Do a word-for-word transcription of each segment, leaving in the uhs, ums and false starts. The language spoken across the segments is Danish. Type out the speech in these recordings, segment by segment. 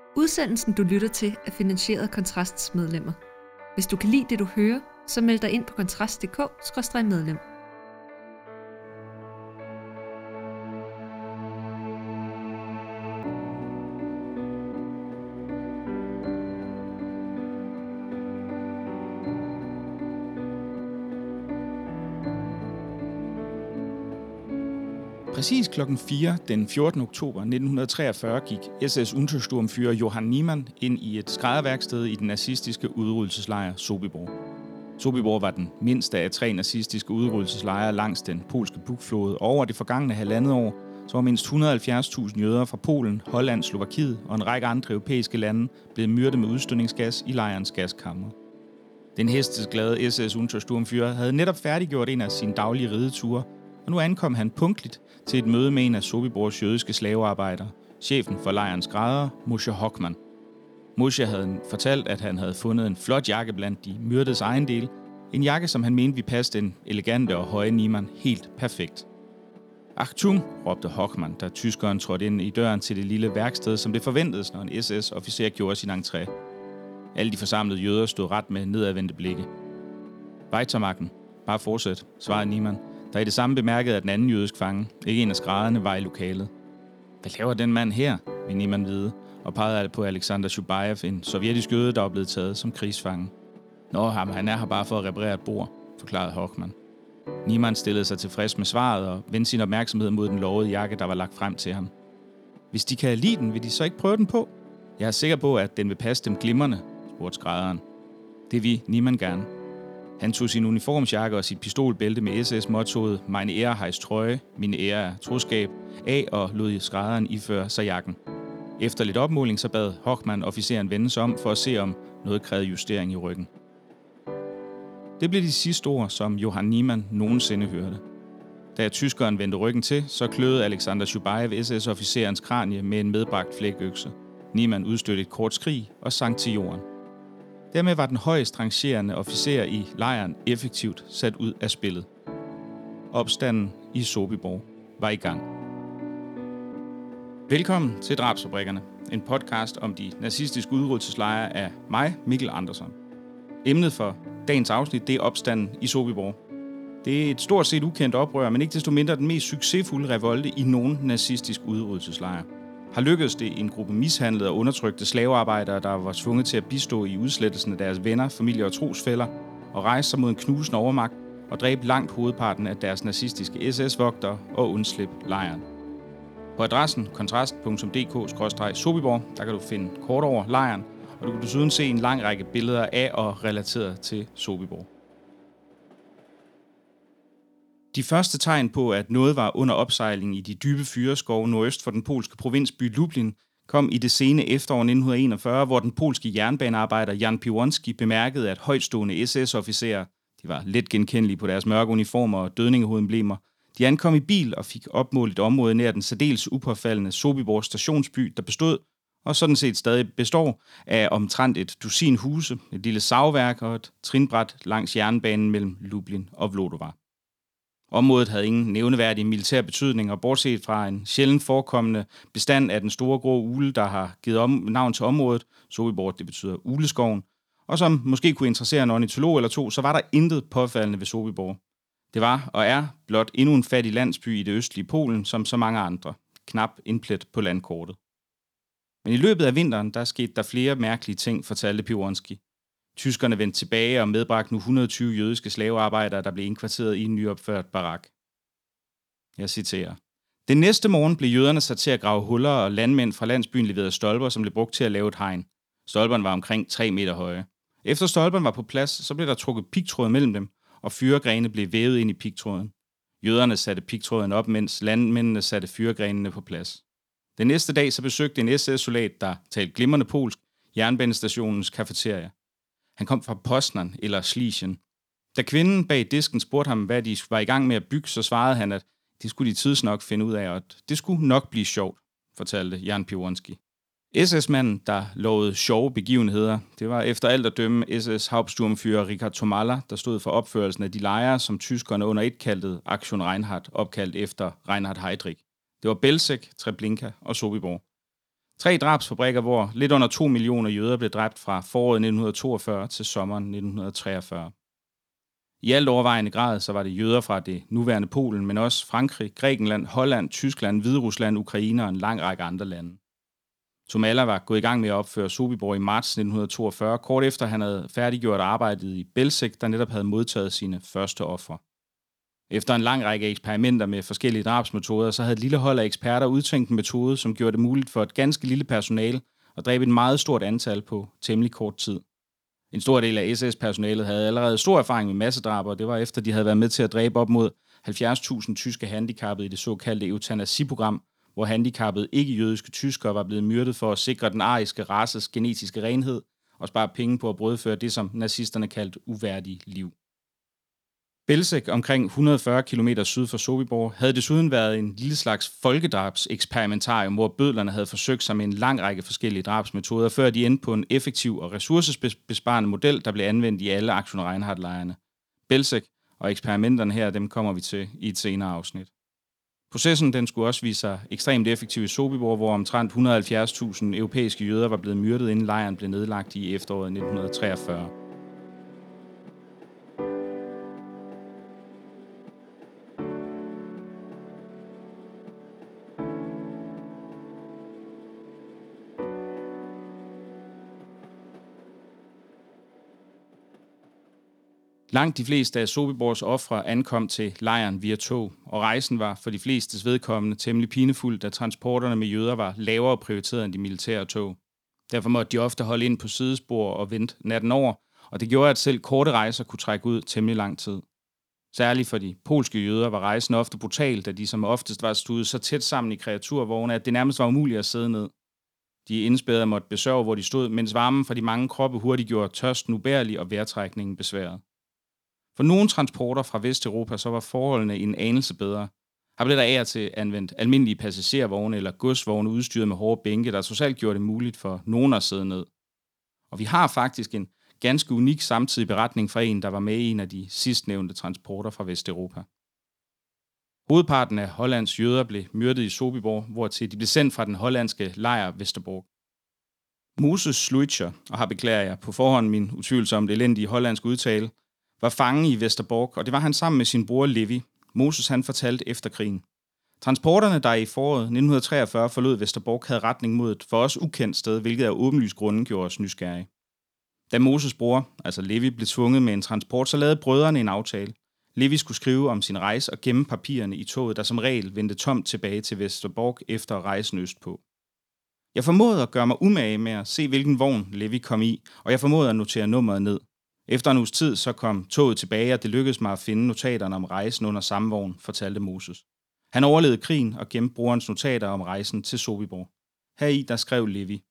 Udsendelsen, du lytter til, er finansieret af Kontrasts medlemmer. Hvis du kan lide det, du hører, så meld dig ind på kontrast punktum d k skråstreg medlem. Præcis klokken fire den fjortende oktober nitten treogfyrre gik S S Untersturmführer Johann Niemann ind i et skrædderværksted i den nazistiske udryddelseslejr Sobibor. Sobibor var den mindste af tre nazistiske udryddelseslejre langs den polske Bugflod, og over det forgangne halvandet år så var mindst et hundrede og halvfjerds tusind jøder fra Polen, Holland, Slovakiet og en række andre europæiske lande blevet myrdet med udstødningsgas i lejrens gaskammer. Den hestesglade S S Untersturmführer havde netop færdiggjort en af sine daglige rideture, og nu ankom han punktligt til et møde med en af Sobibors jødiske slavearbejdere, chefen for lejrens grædere, Moshe Hockmann. Moshe havde fortalt, at han havde fundet en flot jakke blandt de myrdedes ejendele, en jakke, som han mente ville passe den elegante og høje Niemann helt perfekt. Achtung, råbte Hockmann, da tyskeren trådte ind i døren til det lille værksted, som det forventedes, når en S S-officer gjorde sin entré. Alle de forsamlede jøder stod ret med nedadvendte blikke. Weitermachen, bare fortsæt, svarede Niemann, der i det samme bemærkede, at den anden jødisk fange, ikke en af skrædderne, var i lokalet. Hvad laver den mand her, vil Niemann vide, og pegede på Alexander Shubayev, en sovjetisk jøde, der var blevet taget som krigsfange. Nå, han er her bare for at reparere et bord, forklarede Hockmann. Niemann stillede sig tilfreds med svaret og vendte sin opmærksomhed mod den lovede jakke, der var lagt frem til ham. Hvis de kan lide den, vil de så ikke prøve den på? Jeg er sikker på, at den vil passe dem glimrende, spurgte skrædderen. Det vil Niemann gerne. Han tog sin uniformsjakke og sit pistolbælte med S S-mottoet Meine Ehre heißt Treue, min ære er troskab, af og lod skrædderen iføre sig jakken. Efter lidt opmåling så bad Hockmann officeren vende sig om for at se, om noget krævede justering i ryggen. Det blev de sidste ord, som Johann Niemann nogensinde hørte. Da tyskeren vendte ryggen til, så kløede Alexander Shubayev S S-officerens kranie med en medbragt flækøkse. Niemann udstødte et kort skrig og sank til jorden. Dermed var den højst rangerende officer i lejren effektivt sat ud af spillet. Opstanden i Sobibor var i gang. Velkommen til Drabsfabrikkerne, en podcast om de nazistiske udryddelseslejre af mig, Mikkel Andersson. Emnet for dagens afsnit, det er opstanden i Sobibor. Det er et stort set ukendt oprør, men ikke desto mindre den mest succesfulde revolte i nogen nazistisk udryddelseslejre. Har lykkedes det en gruppe mishandlede og undertrykte slavearbejdere, der var tvunget til at bistå i udslettelsen af deres venner, familie og trosfæller, og rejse sig mod en knusende overmagt og dræbe langt hovedparten af deres nazistiske S S-vogtere og undslippe lejren. På adressen kontrast punktum d k skråstreg sobibor, der kan du finde kort over lejren, og du kan desuden se en lang række billeder af og relateret til Sobibor. De første tegn på, at noget var under opsejling i de dybe fyreskove nordøst for den polske provinsby Lublin, kom i det sene efterår nitten enogfyrre, hvor den polske jernbanearbejder Jan Piłonski bemærkede, at højtstående S S-officerer, de var let genkendelige på deres mørke uniformer og dødningehovedemblemer, de ankom i bil og fik opmålt et område nær den særdeles upåfaldende Sobibor stationsby, der bestod, og sådan set stadig består, af omtrent et dusin huse, et lille savværk og et trinbræt langs jernbanen mellem Lublin og Vlodova. Området havde ingen nævneværdig militær betydning, og bortset fra en sjældent forekommende bestand af den store grå ugle, der har givet om, navn til området, Sobibor, det betyder uleskoven, og som måske kunne interessere en ornitolog eller to, så var der intet påfaldende ved Sobibor. Det var og er blot endnu en fattig landsby i det østlige Polen, som så mange andre. Knap en plet på landkortet. Men i løbet af vinteren, der skete der flere mærkelige ting, fortalte Piłonski. Tyskerne vendte tilbage og medbragte nu et hundrede og tyve jødiske slavearbejdere, der blev indkvarteret i en nyopført barak. Jeg citerer. Den næste morgen blev jøderne sat til at grave huller, og landmænd fra landsbyen leverede stolper, som blev brugt til at lave et hegn. Stolperne var omkring tre meter høje. Efter stolperne var på plads, så blev der trukket pigtråd mellem dem, og fyregrene blev vævet ind i pigtråden. Jøderne satte pigtråden op, mens landmændene satte fyregrenene på plads. Den næste dag så besøgte en S S-soldat, der talte glimrende polsk, jernbanestationens cafeteria. Han kom fra Poznan eller Schlesien. Da kvinden bag disken spurgte ham, hvad de var i gang med at bygge, så svarede han, at det skulle de tidsnok finde ud af, og at det skulle nok blive sjovt, fortalte Jan Piłonski. S S-manden, der lovede sjove begivenheder, det var efter alt at dømme S S-Hauptsturmführer Richard Tomalla, der stod for opførelsen af de lejre, som tyskerne under et kaldte Aktion Reinhardt, opkaldt efter Reinhard Heydrich. Det var Belzec, Treblinka og Sobibor. Tre drabsfabrikker, hvor lidt under to millioner jøder blev dræbt fra foråret nitten toogfyrre til sommeren nitten treogfyrre. I alt overvejende grad så var det jøder fra det nuværende Polen, men også Frankrig, Grækenland, Holland, Tyskland, Hviderusland, Ukraine og en lang række andre lande. Tomalla var gået i gang med at opføre Sobibor i marts nitten toogfyrre, kort efter han havde færdiggjort arbejdet i Belzec, der netop havde modtaget sine første ofre. Efter en lang række eksperimenter med forskellige drabsmetoder, så havde et lille hold af eksperter udtænkt en metode, som gjorde det muligt for et ganske lille personale at dræbe et meget stort antal på temmelig kort tid. En stor del af S S-personalet havde allerede stor erfaring med massedrab, og det var efter, de havde været med til at dræbe op mod halvfjerds tusind tyske handicappede i det såkaldte eutanasiprogram, hvor handicappede ikke-jødiske tyskere var blevet myrdet for at sikre den ariske races genetiske renhed og spare penge på at brødføre det, som nazisterne kaldte uværdige liv. Belzec, omkring et hundrede og fyrre kilometer syd for Sobibor, havde desuden været en lille slags folkedrabseksperimentarium, hvor bødlerne havde forsøgt sig med en lang række forskellige drabsmetoder, før de endte på en effektiv og ressourcebesparende model, der blev anvendt i alle Aktion Reinhardt-lejrene. Belzec og eksperimenterne her, dem kommer vi til i et senere afsnit. Processen den skulle også vise sig ekstremt effektiv i Sobibor, hvor omtrent et hundrede og halvfjerds tusind europæiske jøder var blevet myrdet, inden lejren blev nedlagt i efteråret nitten treogfyrre. Langt de fleste af Sobibors ofre ankom til lejren via tog, og rejsen var for de flestes vedkommende temmelig pinefuld, da transporterne med jøder var lavere prioriteret end de militære tog. Derfor måtte de ofte holde ind på sidespor og vente natten over, og det gjorde, at selv korte rejser kunne trække ud temmelig lang tid. Særligt for de polske jøder var rejsen ofte brutal, da de som oftest var stuet så tæt sammen i kreaturvogne, at det nærmest var umuligt at sidde ned. De indspærrede måtte besørge, hvor de stod, mens varmen fra de mange kroppe hurtigt gjorde tørsten ubærlig og vejrtrækningen besværet. For nogle transporter fra Vesteuropa så var forholdene en anelse bedre. Her blev der af og til anvendt almindelige passagervogne eller godsvogne udstyret med hårde bænke, der totalt gjorde det muligt for nogen at sidde ned. Og vi har faktisk en ganske unik samtidig beretning fra en, der var med i en af de sidstnævnte transporter fra Vesteuropa. Hovedparten af Hollands jøder blev myrdet i Sobibor, hvortil de blev sendt fra den hollandske lejr Westerbork. Moses Schluitzer, og her beklager jeg på forhånd min utvivlsomt elendige hollandske udtale, var fange i Westerbork, og det var han sammen med sin bror Levi. Moses han fortalte efter krigen. Transporterne, der i foråret nitten treogfyrre forlod Westerbork, havde retning mod et for os ukendt sted, hvilket af åbenlyst grunde gjorde os nysgerrige. Da Moses' bror, altså Levi, blev tvunget med en transport, så lavede brødrene en aftale. Levi skulle skrive om sin rejse og gemme papirerne i toget, der som regel vendte tomt tilbage til Westerbork efter rejsen østpå. Jeg formåede at gøre mig umage med at se, hvilken vogn Levi kom i, og jeg formåede at notere nummeret ned. Efter en uges tid så kom toget tilbage, og det lykkedes mig at finde notaterne om rejsen under samme vogn, fortalte Moses. Han overlevede krigen og gemte brorens notater om rejsen til Sobibor. Heri der skrev Levi: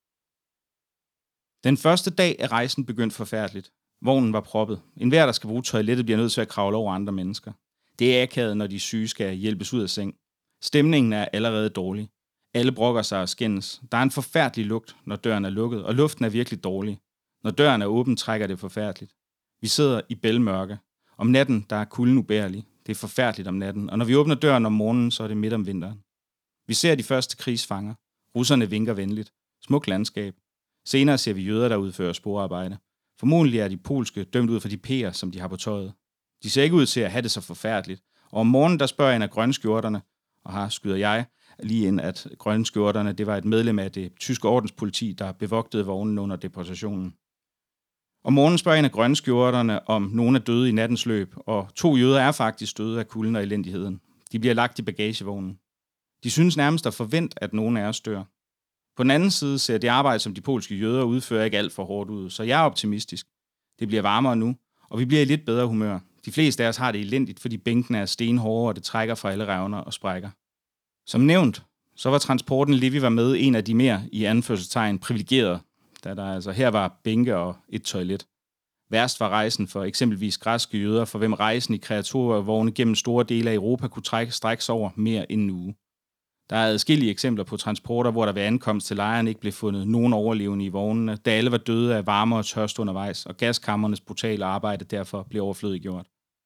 Den første dag af rejsen begyndte forfærdeligt. Vognen var proppet. Enhver, der skal bruge toilettet, bliver nødt til at kravle over andre mennesker. Det er akavet, når de syge skal hjælpes ud af seng. Stemningen er allerede dårlig. Alle brokker sig og skændes. Der er en forfærdelig lugt, når døren er lukket, og luften er virkelig dårlig. Når døren er åben, trækker det forfærdeligt. Vi sidder i bælmørke. Om natten, der er kulden ubærlig. Det er forfærdeligt om natten, og når vi åbner døren om morgenen, så er det midt om vinteren. Vi ser de første krigsfanger. Russerne vinker venligt. Smuk landskab. Senere ser vi jøder, der udfører sporarbejde. Formodentlig er de polske dømt ud for de p'er, som de har på tøjet. De ser ikke ud til at have det så forfærdeligt. Og om morgenen, der spørger en af grønskjorterne, og her skyder jeg lige ind, at grønskjorterne, det var et medlem af det tyske ordenspoliti, der bevogtede vognen under deportationen. Om morgenen spørger en af grønskjorterne, om nogen er døde i nattens løb, og to jøder er faktisk døde af kulden og elendigheden. De bliver lagt i bagagevognen. De synes nærmest at forvente, at nogen af os dør. På den anden side ser det arbejde, som de polske jøder udfører, ikke alt for hårdt ud, så jeg er optimistisk. Det bliver varmere nu, og vi bliver i lidt bedre humør. De fleste af os har det elendigt, fordi bænkene er stenhårde, og det trækker fra alle revner og sprækker. Som nævnt, så var transporten Levi var med en af de mere i anførselstegn privilegerede, da der altså her var bænke og et toilet. Værst var rejsen for eksempelvis græske jøder, for hvem rejsen i kreaturvogne gennem store dele af Europa kunne trække strækkes over mere end en uge. Der er adskillige eksempler på transporter, hvor der ved ankomst til lejren ikke blev fundet nogen overlevende i vognene, da alle var døde af varme og tørst undervejs, og gaskammernes brutale arbejde derfor blev overflødiggjort.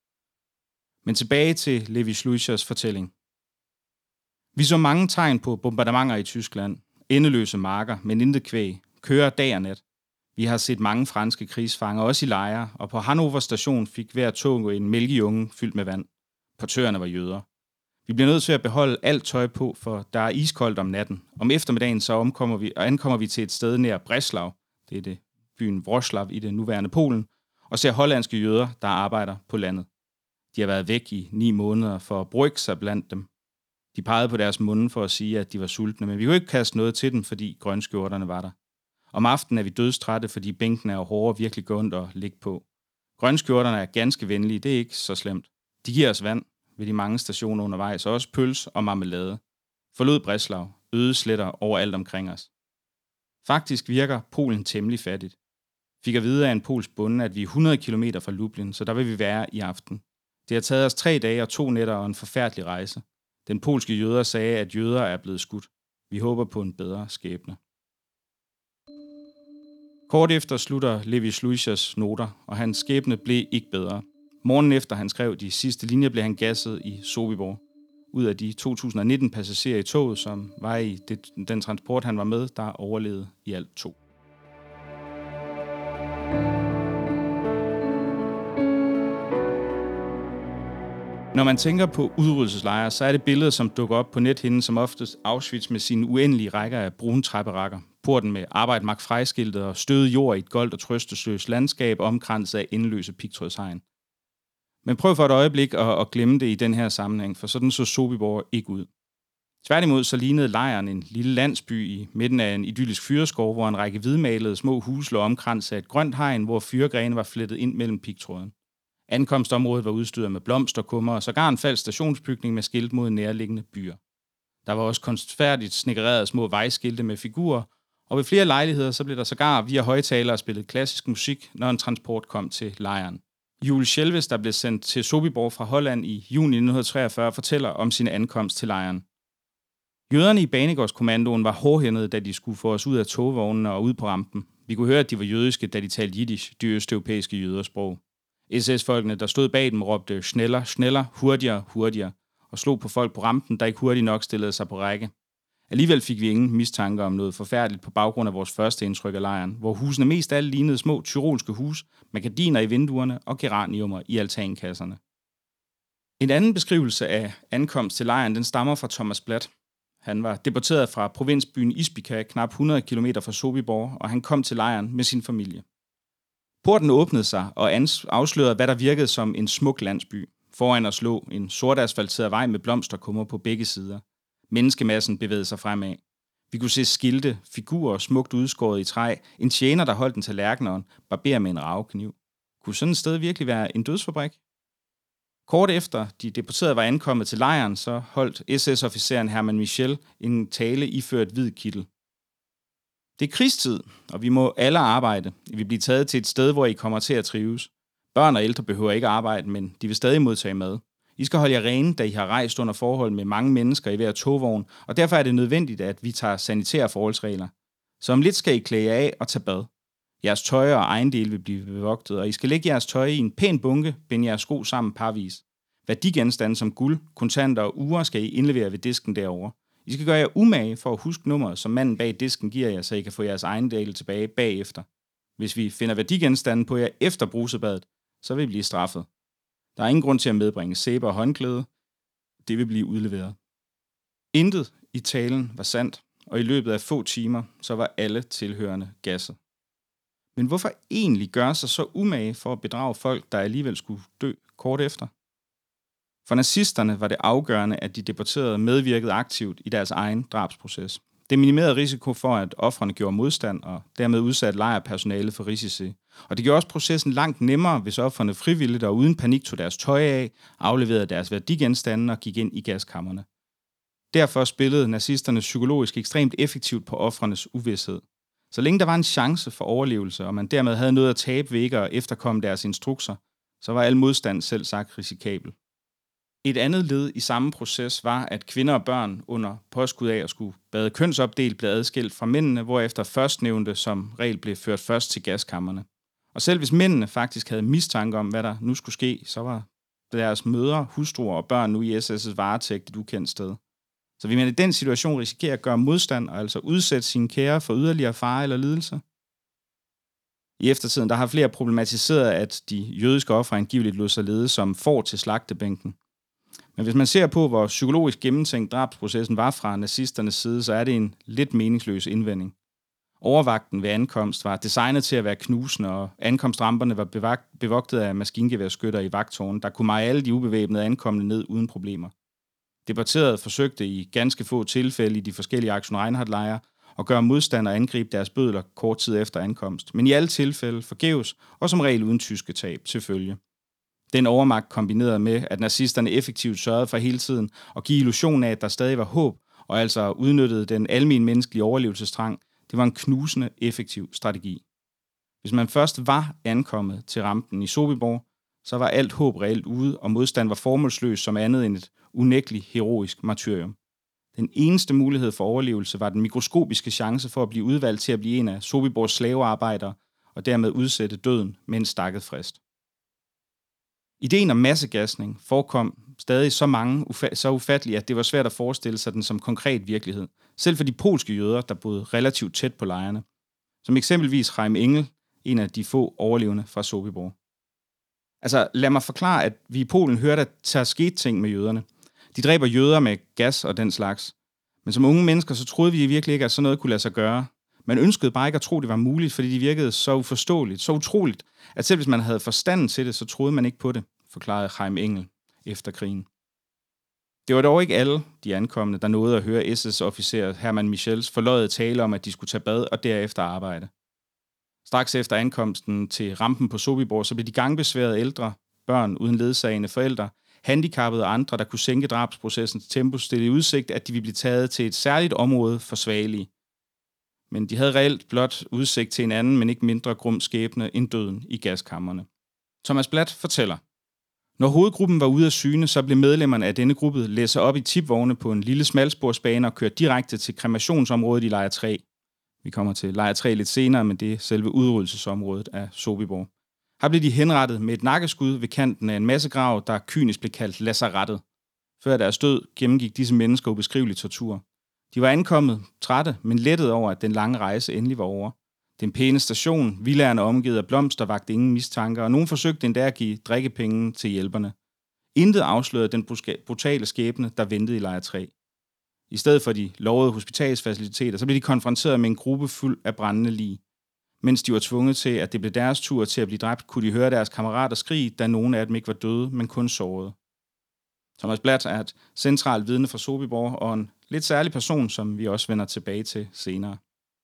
Men tilbage til Levi Schluitzers fortælling. Vi så mange tegn på bombardementer i Tyskland. endeløse marker, men intet kvæg, kører dag og nat. Vi har set mange franske krigsfanger, også i lejre, og på Hannover station fik hver tog en mælkejunge fyldt med vand. Portørerne var jøder. Vi bliver nødt til at beholde alt tøj på, for der er iskoldt om natten. Om eftermiddagen så omkommer vi, og ankommer vi til et sted nær Breslau, det er det byen Wrocław i det nuværende Polen, og ser hollandske jøder, der arbejder på landet. De har været væk i ni måneder for at brygge sig blandt dem. De pegede på deres munde for at sige, at de var sultne, men vi kunne ikke kaste noget til dem, fordi grønskjorterne var der. Om aftenen er vi dødstrætte, fordi bænken er hårde og virkelig går ondt at ligge på. Grønskjorterne er ganske venlige, det er ikke så slemt. De giver os vand ved de mange stationer undervejs, og også pøls og marmelade. Forlod Breslau, øde sletter overalt omkring os. Faktisk virker Polen temmelig fattigt. Fik at vide af en polsk bonde, at vi er hundrede kilometer fra Lublin, så der vil vi være i aften. Det har taget os tre dage og to nætter og en forfærdelig rejse. Den polske jøder sagde, at jøder er blevet skudt. Vi håber på en bedre skæbne. Kort efter slutter Levi Sluishers noter, og hans skæbne blev ikke bedre. Morgen efter han skrev de sidste linjer, blev han gasset i Sobibor. Ud af de to tusind nitten passagerer i toget, som var i det, den transport, han var med, der overlevede i alt to. Når man tænker på udryddelseslejre, så er det billeder, som dukker op på nethinden som oftest Auschwitz med sine uendelige rækker af brune træbarakker. Porten med Arbejd macht frei-skiltet og støde jord i et goldt og trøstesløst landskab omkranset af endeløse pigtrådshegn. Men prøv for et øjeblik at, at glemme det i den her sammenhæng, for sådan så Sobibor ikke ud. Tværtimod så lignede lejren en lille landsby i midten af en idyllisk fyreskov, hvor en række hvidmalede små huse lå omkranset af et grønt hegn, hvor fyregrene var flettet ind mellem pigtråden. Ankomstområdet var udstyret med blomsterkummer og sågar en falsk stationsbygning med skilt mod nærliggende byer. Der var også kunstfærdigt snikkererede små vejskilte med figurer, og ved flere lejligheder så blev der sågar via højtalere spillet klassisk musik, når en transport kom til lejren. Jules Schelves, der blev sendt til Sobibor fra Holland i juni nitten treogfyrre, fortæller om sin ankomst til lejren. Jøderne i Banegårdskommandoen var hårdhændede, da de skulle få os ud af togvognene og ud på rampen. Vi kunne høre, at de var jødiske, da de talte jiddisch, de østeuropæiske jødersprog. S S-folkene, der stod bag dem, råbte schneller, schneller, hurtigere, hurtigere, og slog på folk på rampen, der ikke hurtigt nok stillede sig på række. Alligevel fik vi ingen mistanke om noget forfærdeligt på baggrund af vores første indtryk af lejren, hvor husene mest af alt lignede små tyrolske hus med gardiner i vinduerne og geraniumer i altankasserne. En anden beskrivelse af ankomst til lejren, den stammer fra Thomas Blatt. Han var deporteret fra provinsbyen Ispica, knap hundrede kilometer fra Sobibor, og han kom til lejren med sin familie. Porten åbnede sig og afslørede, hvad der virkede som en smuk landsby. Foran os lå en sort asfalteret vej med blomsterkummer på begge sider. Menneskemassen bevægede sig fremad. Vi kunne se skilte, figurer smukt udskåret i træ, en tjener, der holdt en tallerken og en barber med en ravekniv. Kunne sådan et sted virkelig være en dødsfabrik? Kort efter de deporterede var ankommet til lejren, så holdt S S-officeren Hermann Michel en tale iført hvid kittel. Det er krigstid, og vi må alle arbejde. Vi vil blive taget til et sted, hvor I kommer til at trives. Børn og ældre behøver ikke arbejde, men de vil stadig modtage mad. I skal holde jer rene, da I har rejst under forhold med mange mennesker i hver togvogn, og derfor er det nødvendigt, at vi tager sanitære forholdsregler. Så om lidt skal I klæde jer af og tage bad. Jeres tøj og ejendele vil blive bevogtet, og I skal lægge jeres tøj i en pæn bunke, binde jeres sko sammen parvis. Værdigenstande som guld, kontanter og ure skal I indlevere ved disken derovre. I skal gøre jer umage for at huske nummeret, som manden bag disken giver jer, så I kan få jeres ejendele tilbage bagefter. Hvis vi finder værdigenstande på jer efter brusebadet, så vil I blive straffet. Der er ingen grund til at medbringe sæbe og håndklæde. Det vil blive udleveret. Intet i talen var sandt, og i løbet af få timer, så var alle tilhørende gasset. Men hvorfor egentlig gøre sig så umage for at bedrage folk, der alligevel skulle dø kort efter? For nazisterne var det afgørende, at de deporterede medvirkede aktivt i deres egen drabsproces. Det minimerede risiko for, at ofrene gjorde modstand og dermed udsatte lejrpersonalet for risici. Og det gjorde også processen langt nemmere, hvis ofrene frivilligt og uden panik tog deres tøj af, afleverede deres værdigenstande og gik ind i gaskammerne. Derfor spillede nazisterne psykologisk ekstremt effektivt på ofrenes uvished. Så længe der var en chance for overlevelse, og man dermed havde noget at tabe ved ikke at efterkomme deres instrukser, så var al modstand selv sagt risikabel. Et andet led i samme proces var, at kvinder og børn under påskud af at skulle bade kønsopdelt blev adskilt fra mændene, hvorefter førstnævnte som regel blev ført først til gaskammerne. Og selv hvis mændene faktisk havde mistanke om, hvad der nu skulle ske, så var deres mødre, hustruer og børn nu i S S' varetægt et ukendt sted. Så vil man i den situation risikere at gøre modstand og altså udsætte sine kære for yderligere fare eller lidelse? I eftertiden der har flere problematiseret, at de jødiske ofre angiveligt lod sig lede som får til slagtebænken. Men hvis man ser på, hvor psykologisk gennemtænkt drabsprocessen var fra nazisternes side, så er det en lidt meningsløs indvending. Overvagten ved ankomst var designet til at være knusende, og ankomstramperne var bevagt, bevogtet af maskingeværskytter i vagttårnen, der kunne meje alle de ubevæbnede ankommende ned uden problemer. Deporterede forsøgte i ganske få tilfælde i de forskellige Aktion Reinhardt-lejre at gøre modstand og angribe deres bødler kort tid efter ankomst, men i alle tilfælde forgæves og som regel uden tyske tab til følge. Den overmagt kombineret med, at nazisterne effektivt sørgede for hele tiden at give illusion af, at der stadig var håb, og altså udnyttede den almen menneskelige overlevelsestrang, det var en knusende effektiv strategi. Hvis man først var ankommet til rampen i Sobibor, så var alt håb reelt ude, og modstand var formålsløs som andet end et unægteligt heroisk martyrium. Den eneste mulighed for overlevelse var den mikroskopiske chance for at blive udvalgt til at blive en af Sobibors slavearbejdere, og dermed udsætte døden med en stakket frist. Ideen om massegasning forekom stadig så mange så ufattelig, at det var svært at forestille sig den som konkret virkelighed, selv for de polske jøder, der boede relativt tæt på lejrene, som eksempelvis Chaim Engel, en af de få overlevende fra Sobibor. Altså, lad mig forklare, at vi i Polen hørte, at der skete ting med jøderne. De dræber jøder med gas og den slags. Men som unge mennesker, så troede vi virkelig ikke, at sådan noget kunne lade sig gøre. Man ønskede bare ikke at tro, det var muligt, fordi de virkede så uforståeligt, så utroligt, at selv hvis man havde forstanden til det, så troede man ikke på det, forklarede Chaim Engel efter krigen. Det var dog ikke alle de ankomne, der nåede at høre S S-officer Hermann Michels forløjede tale om, at de skulle tage bad og derefter arbejde. Straks efter ankomsten til rampen på Sobibor, så blev de gangbesværede ældre, børn uden ledsagende forældre, handicappede og andre, der kunne sænke drabsprocessens tempo, stillet i udsigt, at de ville blive taget til et særligt område for svagelige. Men de havde reelt blot udsigt til en anden, men ikke mindre grum skæbne end døden i gaskammerne. Thomas Blatt fortæller: Når hovedgruppen var ude af syne, så blev medlemmerne af denne gruppe læsset op i tipvogne på en lille smalsporsbane og kørt direkte til kremationsområdet i lejr tre. Vi kommer til lejr tre lidt senere, men det er selve udryddelsesområdet af Sobibor. Her blev de henrettet med et nakkeskud ved kanten af en massegrav, der kynisk blev kaldt lazarettet. Før deres død gennemgik disse mennesker ubeskrivelig tortur. De var ankommet trætte, men lettede over, at den lange rejse endelig var over. Den pæne station, villaerne omgivet af blomster, vagte ingen mistanker, og nogen forsøgte endda at give drikkepenge til hjælperne. Intet afslørede den brutale skæbne, der ventede i lejr tre. I stedet for de lovede hospitalsfaciliteter, så blev de konfronteret med en gruppe fuld af brændende lig. Mens de var tvunget til, at det blev deres tur til at blive dræbt, kunne de høre deres kammerater skrige, da nogle af dem ikke var døde, men kun sårede. Thomas Blatt er et centralt vidne fra Sobibor og en lidt særlig person, som vi også vender tilbage til senere.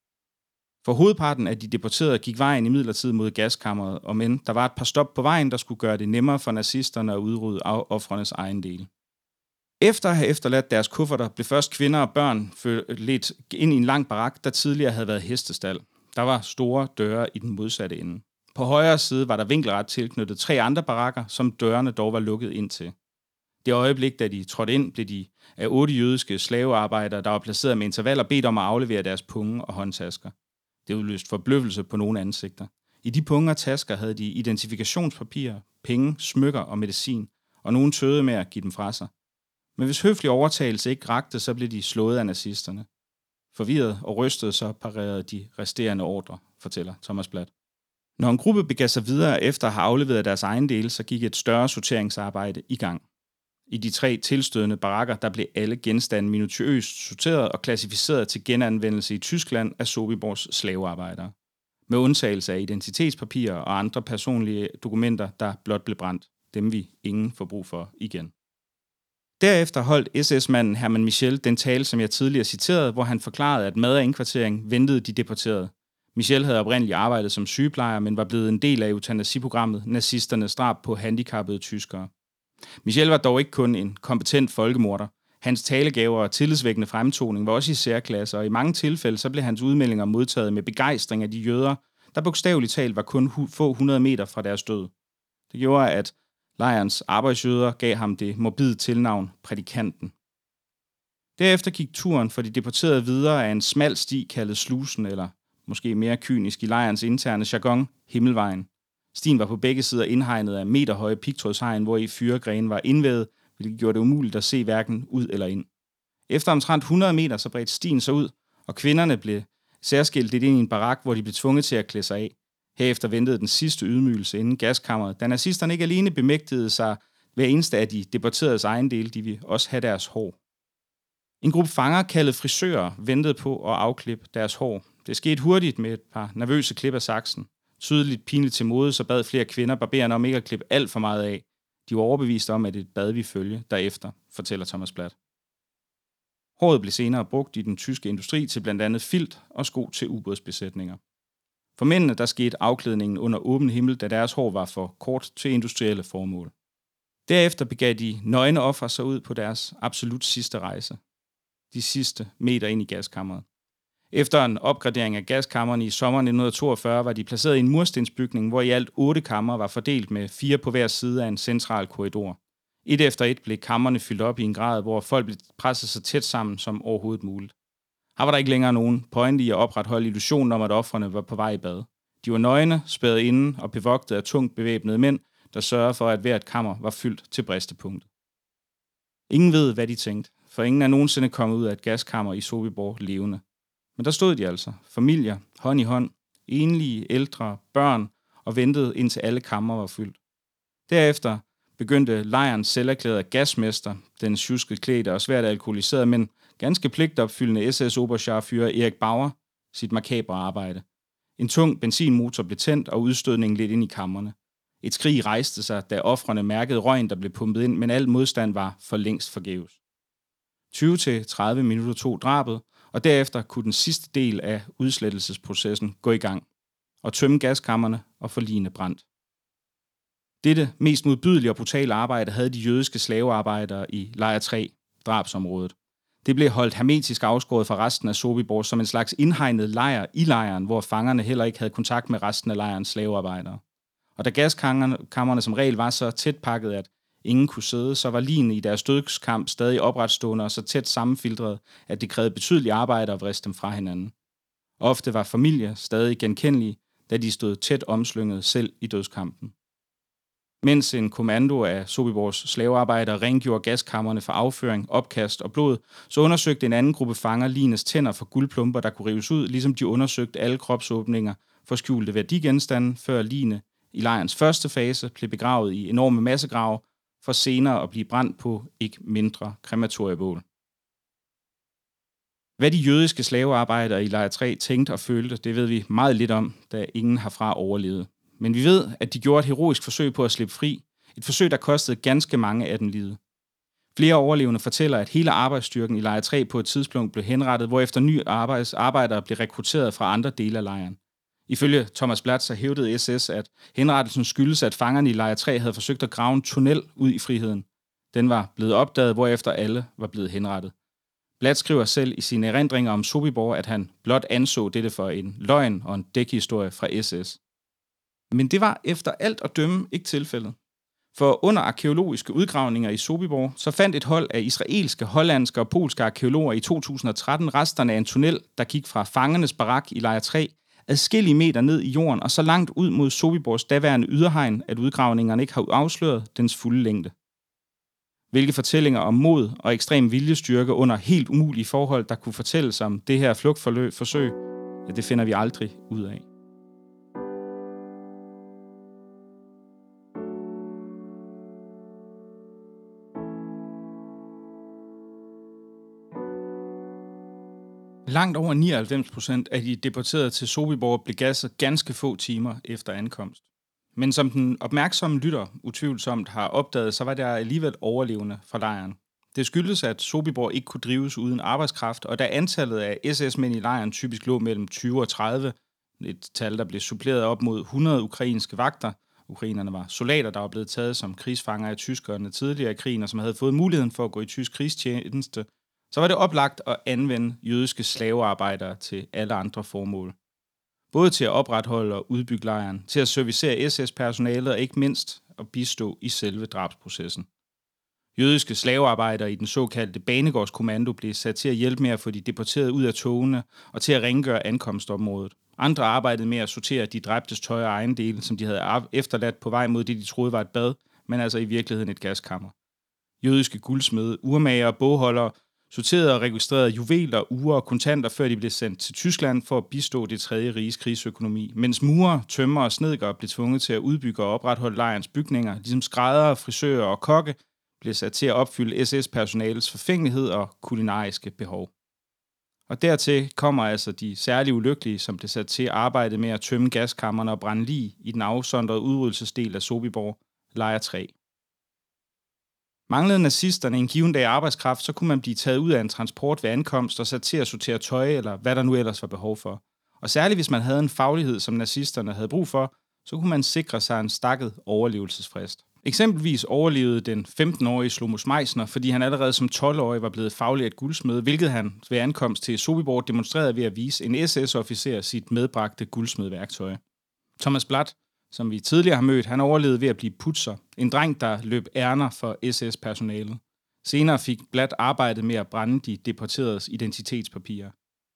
For hovedparten af de deporterede gik vejen i midlertid mod gaskammeret, og men der var et par stop på vejen, der skulle gøre det nemmere for nazisterne at udrydde ofrenes egen del. Efter at have efterladt deres kufferter, blev først kvinder og børn ledt ind i en lang barak, der tidligere havde været hestestald. Der var store døre i den modsatte ende. På højre side var der vinkelret tilknyttet tre andre barakker, som dørene dog var lukket ind til. Det øjeblik, da de trådte ind, blev de af otte jødiske slavearbejdere, der var placeret med intervaller, bedt om at aflevere deres punge og håndtasker. Det udløste forbløffelse på nogle ansigter. I de punge og tasker havde de identifikationspapirer, penge, smykker og medicin, og nogen tøvede med at give dem fra sig. Men hvis høflig overtagelse ikke rakte, så blev de slået af nazisterne. Forvirret og rystet, så parerede de resterende ordre, fortæller Thomas Blatt. Når en gruppe begav sig videre efter at have afleveret deres egen del, så gik et større sorteringsarbejde i gang. I de tre tilstødende barakker, der blev alle genstande minutiøst sorteret og klassificeret til genanvendelse i Tyskland af Sobibors slavearbejdere. Med undtagelse af identitetspapirer og andre personlige dokumenter, der blot blev brændt. Dem vi ingen får brug for igen. Derefter holdt S S-manden Hermann Michel den tale, som jeg tidligere citerede, hvor han forklarede, at mad og indkvartering ventede de deporterede. Michel havde oprindeligt arbejdet som sygeplejer, men var blevet en del af eutanasiprogrammet nazisternes drab på handicappede tyskere. Michel var dog ikke kun en kompetent folkemorder. Hans talegaver og tillidsvækkende fremtoning var også i særklasse, og i mange tilfælde så blev hans udmeldinger modtaget med begejstring af de jøder, der bogstaveligt talt var kun hu- få hundrede meter fra deres død. Det gjorde, at lejrens arbejdsjøder gav ham det morbide tilnavn prædikanten. Derefter gik turen for de deporterede videre af en smal sti kaldet Slusen, eller måske mere kynisk i lejrens interne jargon, Himmelvejen. Stien var på begge sider indhegnet af meterhøje pigtrådshegn, hvor i fyregrene var indvævet, hvilket gjorde det umuligt at se hverken ud eller ind. Efter omtrent hundrede meter så bredte stien sig ud, og kvinderne blev særskilt lidt ind i en barak, hvor de blev tvunget til at klæde sig af. Herefter ventede den sidste ydmygelse inden gaskammeret, da nazisterne ikke alene bemægtigede sig hver eneste af de deporteredes ejendele, de ville også have deres hår. En gruppe fanger kaldet frisører ventede på at afklippe deres hår. Det skete hurtigt med et par nervøse klip af saksen. Tydeligt pinligt til mode, så bad flere kvinder barbererne om ikke at klippe alt for meget af. De var overbevist om, at et bad vi følge derefter, fortæller Thomas Bladt. Håret blev senere brugt i den tyske industri til blandt andet filt og sko til ubådsbesætninger. For mændene der skete afklædningen under åben himmel, da deres hår var for kort til industrielle formål. Derefter begav de nøgne ofre sig ud på deres absolut sidste rejse. De sidste meter ind i gaskammeret. Efter en opgradering af gaskammerne i sommeren nitten toogfyrre var de placeret i en murstensbygning, hvor i alt otte kammer var fordelt med fire på hver side af en central korridor. Et efter et blev kammerne fyldt op i en grad, hvor folk blev presset så tæt sammen som overhovedet muligt. Her var der ikke længere nogen pointe i at opretholde illusionen om, at ofrene var på vej i bad. De var nøgne, spærret inde og bevogtet af tungt bevæbnede mænd, der sørgede for, at hvert kammer var fyldt til bristepunktet. Ingen ved, hvad de tænkte, for ingen er nogensinde kommet ud af et gaskammer i Sobibor levende. Men der stod de altså, familier, hånd i hånd, enlige, ældre, børn, og ventede indtil alle kammer var fyldt. Derefter begyndte lejrens selverklærede gasmester, den sjuske klædte og svært alkoholiserede, men ganske pligtopfyldende S S-oberscharführer Erik Bauer sit makabre arbejde. En tung benzinmotor blev tændt, og udstødningen lidt ind i kammerne. Et skrig rejste sig, da ofrene mærkede røgen, der blev pumpet ind, men al modstand var for længst forgæves. tyve til tredive minutter tog drabet, og derefter kunne den sidste del af udslettelsesprocessen gå i gang og tømme gaskammerne og få ligene brændt. Dette mest modbydelige og brutale arbejde havde de jødiske slavearbejdere i lejr tre, drabsområdet. Det blev holdt hermetisk afskåret fra resten af Sobibor som en slags indhegnet lejr i lejren, hvor fangerne heller ikke havde kontakt med resten af lejrens slavearbejdere. Og da gaskammerne som regel var så tæt pakket, at ingen kunne sidde, så var ligene i deres dødskamp stadig opretstående og så tæt sammenfiltreret, at det krævede betydelige arbejde at vriste dem fra hinanden. Ofte var familier stadig genkendelige, da de stod tæt omslynget selv i dødskampen. Mens en kommando af Sobibors slavearbejdere rengjorde gaskammerne for afføring, opkast og blod, så undersøgte en anden gruppe fanger lignes tænder for guldplumper, der kunne rives ud, ligesom de undersøgte alle kropsåbninger for skjulte værdigenstande, før ligene i lejrens første fase blev begravet i enorme massegrave, for senere at blive brændt på ikke mindre krematoriebål. Hvad de jødiske slavearbejdere i lejr tre tænkte og følte, det ved vi meget lidt om, da ingen herfra overlevede. Men vi ved, at de gjorde et heroisk forsøg på at slippe fri. Et forsøg, der kostede ganske mange af dem livet. Flere overlevende fortæller, at hele arbejdsstyrken i lejr tre på et tidspunkt blev henrettet, hvorefter nye arbejds- arbejdere blev rekrutteret fra andre dele af lejren. Ifølge Thomas Bladt så hævdede S S, at henrettelsen skyldes, at fangerne i lejr tre havde forsøgt at grave en tunnel ud i friheden. Den var blevet opdaget, hvorefter alle var blevet henrettet. Bladt skriver selv i sine erindringer om Sobibor, at han blot anså dette for en løgn og en dækhistorie fra S S. Men det var efter alt at dømme ikke tilfældet. For under arkæologiske udgravninger i Sobibor, så fandt et hold af israelske, hollandske og polske arkæologer i to tusind og tretten resterne af en tunnel, der gik fra fangernes barak i lejr tre adskillige meter ned i jorden og så langt ud mod Sobibors daværende yderhegn, at udgravningerne ikke har afsløret dens fulde længde. Hvilke fortællinger om mod og ekstrem viljestyrke under helt umulige forhold, der kunne fortælles om det her flugtforsøg, ja, det finder vi aldrig ud af. Langt over nioghalvfems procent af de deporterede til Sobibor blev gasset ganske få timer efter ankomst. Men som den opmærksomme lytter utvivlsomt har opdaget, så var der alligevel overlevende fra lejren. Det skyldes, at Sobibor ikke kunne drives uden arbejdskraft, og da antallet af S S-mænd i lejren typisk lå mellem tyve og tredive, et tal, der blev suppleret op mod hundrede ukrainske vagter. Ukrainerne var soldater, der var blevet taget som krigsfanger af tyskerne tidligere i krigen, og som havde fået muligheden for at gå i tysk krigstjeneste, så var det oplagt at anvende jødiske slavearbejdere til alle andre formål. Både til at opretholde og udbygge lejren, til at servicere S S-personalet og ikke mindst at bistå i selve drabsprocessen. Jødiske slavearbejdere i den såkaldte banegårdskommando blev sat til at hjælpe med at få de deporterede ud af togene og til at rengøre ankomstområdet. Andre arbejdede med at sortere de dræbtes tøj og ejendele, som de havde efterladt på vej mod det, de troede var et bad, men altså i virkeligheden et gaskammer. Jødiske guldsmede, urmager og bogholdere sorterede og registrerede juveler, ure og kontanter, før de blev sendt til Tyskland for at bistå det tredje riges krigsøkonomi, mens murer, tømrer og snedkere blev tvunget til at udbygge og opretholde lejrens bygninger, ligesom skræddere, frisører og kokke blev sat til at opfylde S S-personalets forfængelighed og kulinariske behov. Og dertil kommer altså de særligt ulykkelige, som blev sat til at arbejde med at tømme gaskammerne og brænde lig i den afsondrede udryddelsesdel af Sobibor, lejr tre. Manglede nazisterne en given dag arbejdskraft, så kunne man blive taget ud af en transport ved ankomst og sat til at sortere tøj, eller hvad der nu ellers var behov for. Og særligt hvis man havde en faglighed, som nazisterne havde brug for, så kunne man sikre sig en stakket overlevelsesfrist. Eksempelvis overlevede den femten-årige Shlomo Meisner, fordi han allerede som tolv-årig var blevet faglært guldsmed, hvilket han ved ankomst til Sobibor demonstrerede ved at vise en S S-officer sit medbragte guldsmedværktøj. Thomas Blatt, som vi tidligere har mødt, han overlevede ved at blive putser, en dreng, der løb ærner for S S-personalet. Senere fik Blatt arbejdet med at brænde de deporteredes identitetspapirer.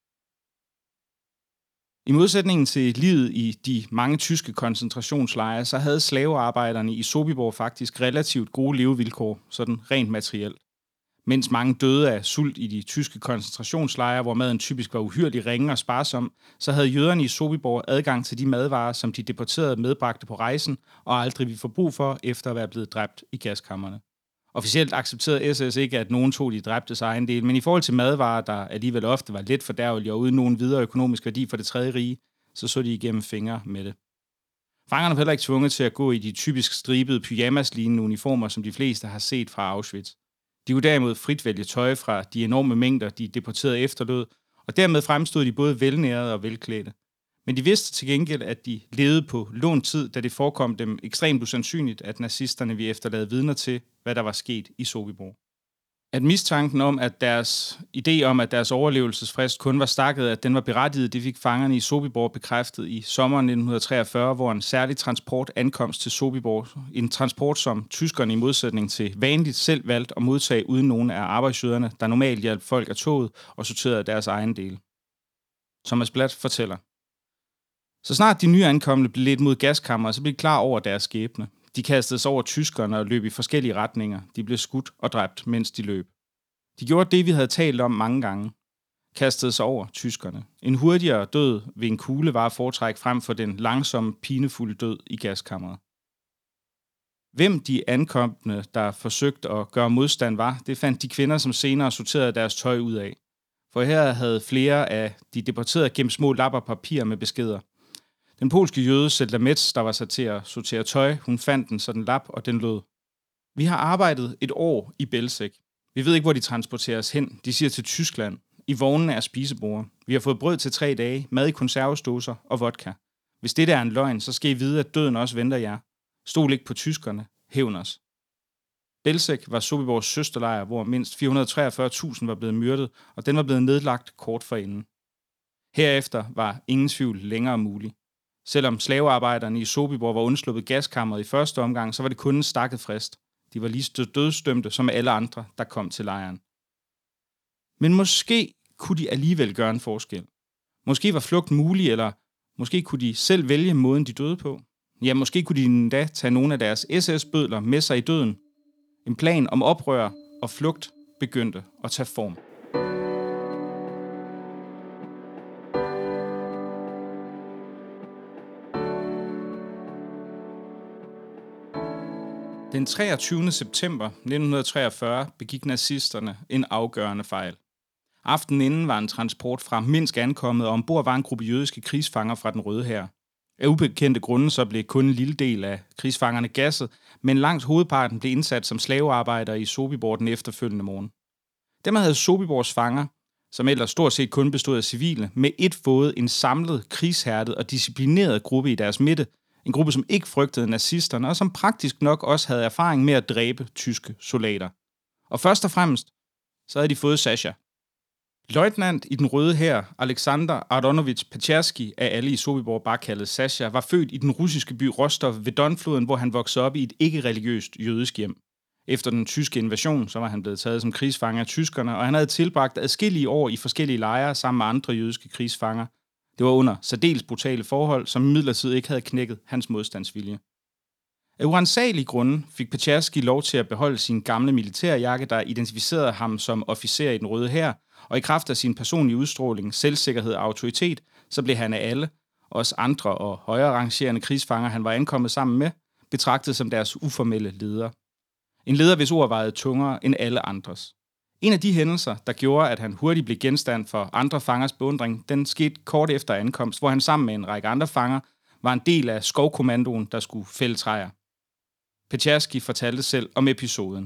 I modsætningen til livet i de mange tyske koncentrationslejre, så havde slavearbejderne i Sobibor faktisk relativt gode levevilkår, sådan rent materielt. Mens mange døde af sult i de tyske koncentrationslejre, hvor maden typisk var uhyrlig ringe og sparsom, så havde jøderne i Sobibor adgang til de madvarer, som de deporterede medbragte på rejsen, og aldrig ville få brug for efter at være blevet dræbt i gaskammerne. Officielt accepterede S S ikke, at nogen tog de dræbtes egen del, men i forhold til madvarer, der alligevel ofte var let fordærvelige og uden nogen videre økonomisk værdi for det tredje rige, så så de igennem fingre med det. Fangerne var heller ikke tvunget til at gå i de typisk stribede pyjamas-lignende uniformer, som de fleste har set fra Auschwitz. De kunne derimod frit vælge tøj fra de enorme mængder, de deporterede efterlod, og dermed fremstod de både velnærede og velklædte. Men de vidste til gengæld, at de levede på lånt tid, da det forekom dem ekstremt usandsynligt, at nazisterne ville efterlade vidner til, hvad der var sket i Sobibor. At mistanken om, at deres idé om, at deres overlevelsesfrist kun var stakket, at den var berettiget, det fik fangerne i Sobibor bekræftet i sommeren nitten treogfyrre, hvor en særlig transport ankomst til Sobibor. En transport, som tyskerne i modsætning til vanligt selv valgte at modtage uden nogen af arbejdsjøderne, der normalt hjalp folk af toget og sorterede deres egen del. Thomas Blatt fortæller. Så snart de nye ankomne blev ledt mod gaskammer, så blev de klar over deres skæbne. De kastede sig over tyskerne og løb i forskellige retninger. De blev skudt og dræbt, mens de løb. De gjorde det, vi havde talt om mange gange. Kastede sig over tyskerne. En hurtigere død ved en kugle var at foretrække frem for den langsomme, pinefulde død i gaskammeret. Hvem de ankomne, der forsøgte at gøre modstand var, det fandt de kvinder, som senere sorterede deres tøj ud af. For her havde flere af de deporterede gemt små lapper papir med beskeder. Den polske jøde Zelda Metz, der var sat til at sortere tøj, hun fandt en sådan lap, og den lød: Vi har arbejdet et år i Belzec. Vi ved ikke, hvor de transporteres hen. De siger til Tyskland. I vognene er spiseborde. Vi har fået brød til tre dage, mad i konservesdåser og vodka. Hvis det der er en løgn, så skal I vide, at døden også venter jer. Stol ikke på tyskerne. Hævn os. Belzec var Sobibors søsterlejr, hvor mindst fire hundrede og treogfyrre tusind var blevet myrdet, og den var blevet nedlagt kort forinden. Herefter var ingen tvivl længere mulig. Selvom slavearbejderne i Sobibor var undsluppet gaskammeret i første omgang, så var det kun en stakket frist. De var lige så dødsdømte som alle andre, der kom til lejren. Men måske kunne de alligevel gøre en forskel. Måske var flugt mulig, eller måske kunne de selv vælge måden, de døde på. Ja, måske kunne de endda tage nogle af deres S S-bødler med sig i døden. En plan om oprør og flugt begyndte at tage form. Den treogtyvende september nitten treogfyrre begik nazisterne en afgørende fejl. Aftenen inden var en transport fra Minsk ankommet, og ombord var en gruppe jødiske krigsfanger fra den Røde Hær. Af ubekendte grunde så blev kun en lille del af krigsfangerne gasset, men langt hovedparten blev indsat som slavearbejdere i Sobibor den efterfølgende morgen. Dem havde Sobibors fanger, som ellers stort set kun bestod af civile, med et fået en samlet, krigshærdet og disciplineret gruppe i deres midte. En gruppe, som ikke frygtede nazisterne, og som praktisk nok også havde erfaring med at dræbe tyske soldater. Og først og fremmest, så havde de fået Sasha. Løjtnant i den Røde Hær, Alexander Adonovich Pechersky, af alle i Sobibor bare kaldet Sasha, var født i den russiske by Rostov ved Donfloden, hvor han voksede op i et ikke-religiøst jødisk hjem. Efter den tyske invasion, så var han blevet taget som krigsfanger af tyskerne, og han havde tilbragt adskillige år i forskellige lejre sammen med andre jødiske krigsfanger. Det var under særdeles brutale forhold, som imidlertid ikke havde knækket hans modstandsvilje. Af uransagelige grunde fik Pechersky lov til at beholde sin gamle militærjakke, der identificerede ham som officer i den Røde Hær, og i kraft af sin personlige udstråling, selvsikkerhed og autoritet, så blev han af alle, også andre og højere rangerende krigsfanger, han var ankommet sammen med, betragtet som deres uformelle leder. En leder, hvis ord vejede tungere end alle andres. En af de hændelser, der gjorde, at han hurtigt blev genstand for andre fangers beundring, den skete kort efter ankomst, hvor han sammen med en række andre fanger var en del af skovkommandoen, der skulle fælde træer. Pechersky fortalte selv om episoden.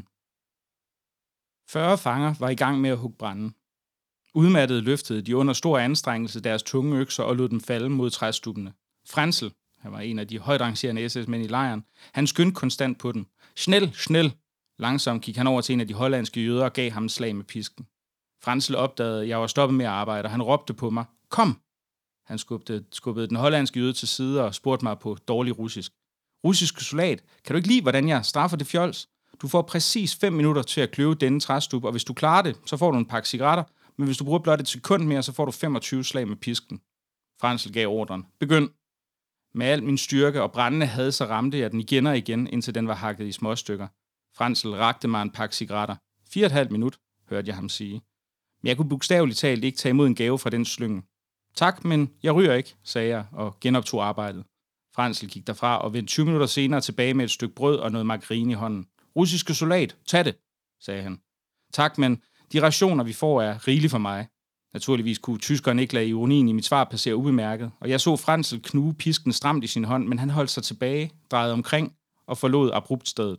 fyrre fanger var i gang med at hugge branden. Udmattet løftede de under stor anstrengelse deres tunge økser og lod dem falde mod træstubbene. Frenzel, han var en af de højt rangerende S S-mænd i lejren, han skyndte konstant på den. Schnell, schnell! Langsomt gik han over til en af de hollandske jøder og gav ham en slag med pisken. Frenzel opdagede, at jeg var stoppet med at arbejde, og han råbte på mig, kom! Han skubbede, skubbede den hollandske jøde til side og spurgte mig på dårlig russisk. Russiske soldat, kan du ikke lide, hvordan jeg straffer det fjols? Du får præcis fem minutter til at kløve denne træstub, og hvis du klarer det, så får du en pakke cigaretter, men hvis du bruger blot et sekund mere, så får du femogtyve slag med pisken. Frenzel gav ordren. Begynd. Med al min styrke og brændende had, så ramte jeg den igen og igen, indtil den var hakket i småstykker. Frenzel rakte mig en pakke cigaretter. Fire og et halvt minut, hørte jeg ham sige. Men jeg kunne bogstaveligt talt ikke tage imod en gave fra den slynge. Tak, men jeg ryger ikke, sagde jeg og genoptog arbejdet. Frenzel gik derfra og vendte tyve minutter senere tilbage med et stykke brød og noget margarine i hånden. Russiske soldat, tag det, sagde han. Tak, men de rationer, vi får, er rigeligt for mig. Naturligvis kunne tyskeren ikke lade ironien i mit svar passere ubemærket, og jeg så Frenzel knuge pisken stramt i sin hånd, men han holdt sig tilbage, drejede omkring og forlod abrupt stedet.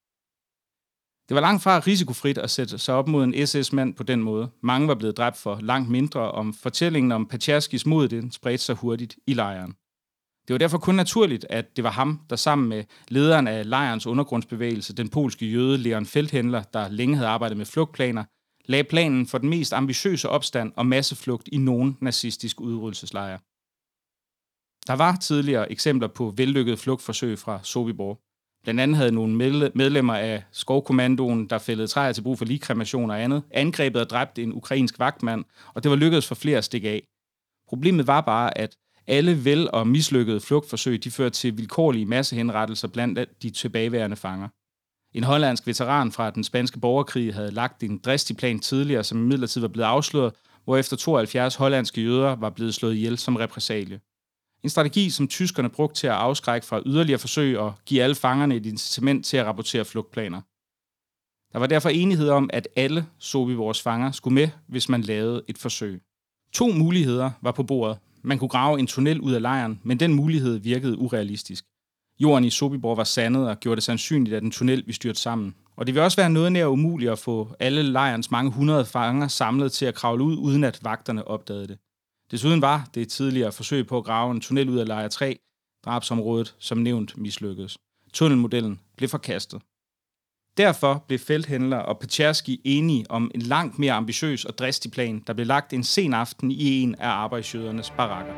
Det var langt fra risikofrit at sætte sig op mod en S S-mand på den måde. Mange var blevet dræbt for langt mindre, om fortællingen om Pecherskys mod den spredte sig hurtigt i lejren. Det var derfor kun naturligt, at det var ham, der sammen med lederen af lejrens undergrundsbevægelse, den polske jøde Leon Feldhendler, der længe havde arbejdet med flugtplaner, lagde planen for den mest ambitiøse opstand og masseflugt i nogen nazistisk udryddelseslejr. Der var tidligere eksempler på vellykkede flugtforsøg fra Sobibor. Blandt andet havde nogle medlemmer af skovkommandoen, der fældede træer til brug for ligkremation og andet, angrebet og dræbt en ukrainsk vagtmand, og det var lykkedes for flere at stikke af. Problemet var bare, at alle vel- og mislykkede flugtforsøg de førte til vilkårlige massehenrettelser blandt de tilbageværende fanger. En hollandsk veteran fra den spanske borgerkrig havde lagt en dristig plan tidligere, som imidlertid var blevet afsløret, hvorefter tooghalvfjerds hollandske jøder var blevet slået ihjel som repressalie. En strategi, som tyskerne brugte til at afskrække fra yderligere forsøg og give alle fangerne et incitament til at rapportere flugtplaner. Der var derfor enighed om, at alle Sobibors fanger skulle med, hvis man lavede et forsøg. To muligheder var på bordet. Man kunne grave en tunnel ud af lejren, men den mulighed virkede urealistisk. Jorden i Sobibor var sandet og gjorde det sandsynligt, at en tunnel ville styrte sammen. Og det ville også være noget nær umuligt at få alle lejrens mange hundrede fanger samlet til at kravle ud, uden at vagterne opdagede det. Desuden var det tidligere forsøg på at grave en tunnel ud af lejr tre, drabsområdet som nævnt mislykkedes. Tunnelmodellen blev forkastet. Derfor blev Feldhendler og Pechersky enige om en langt mere ambitiøs og dristig plan, der blev lagt en sen aften i en af arbejdsjødernes barakker.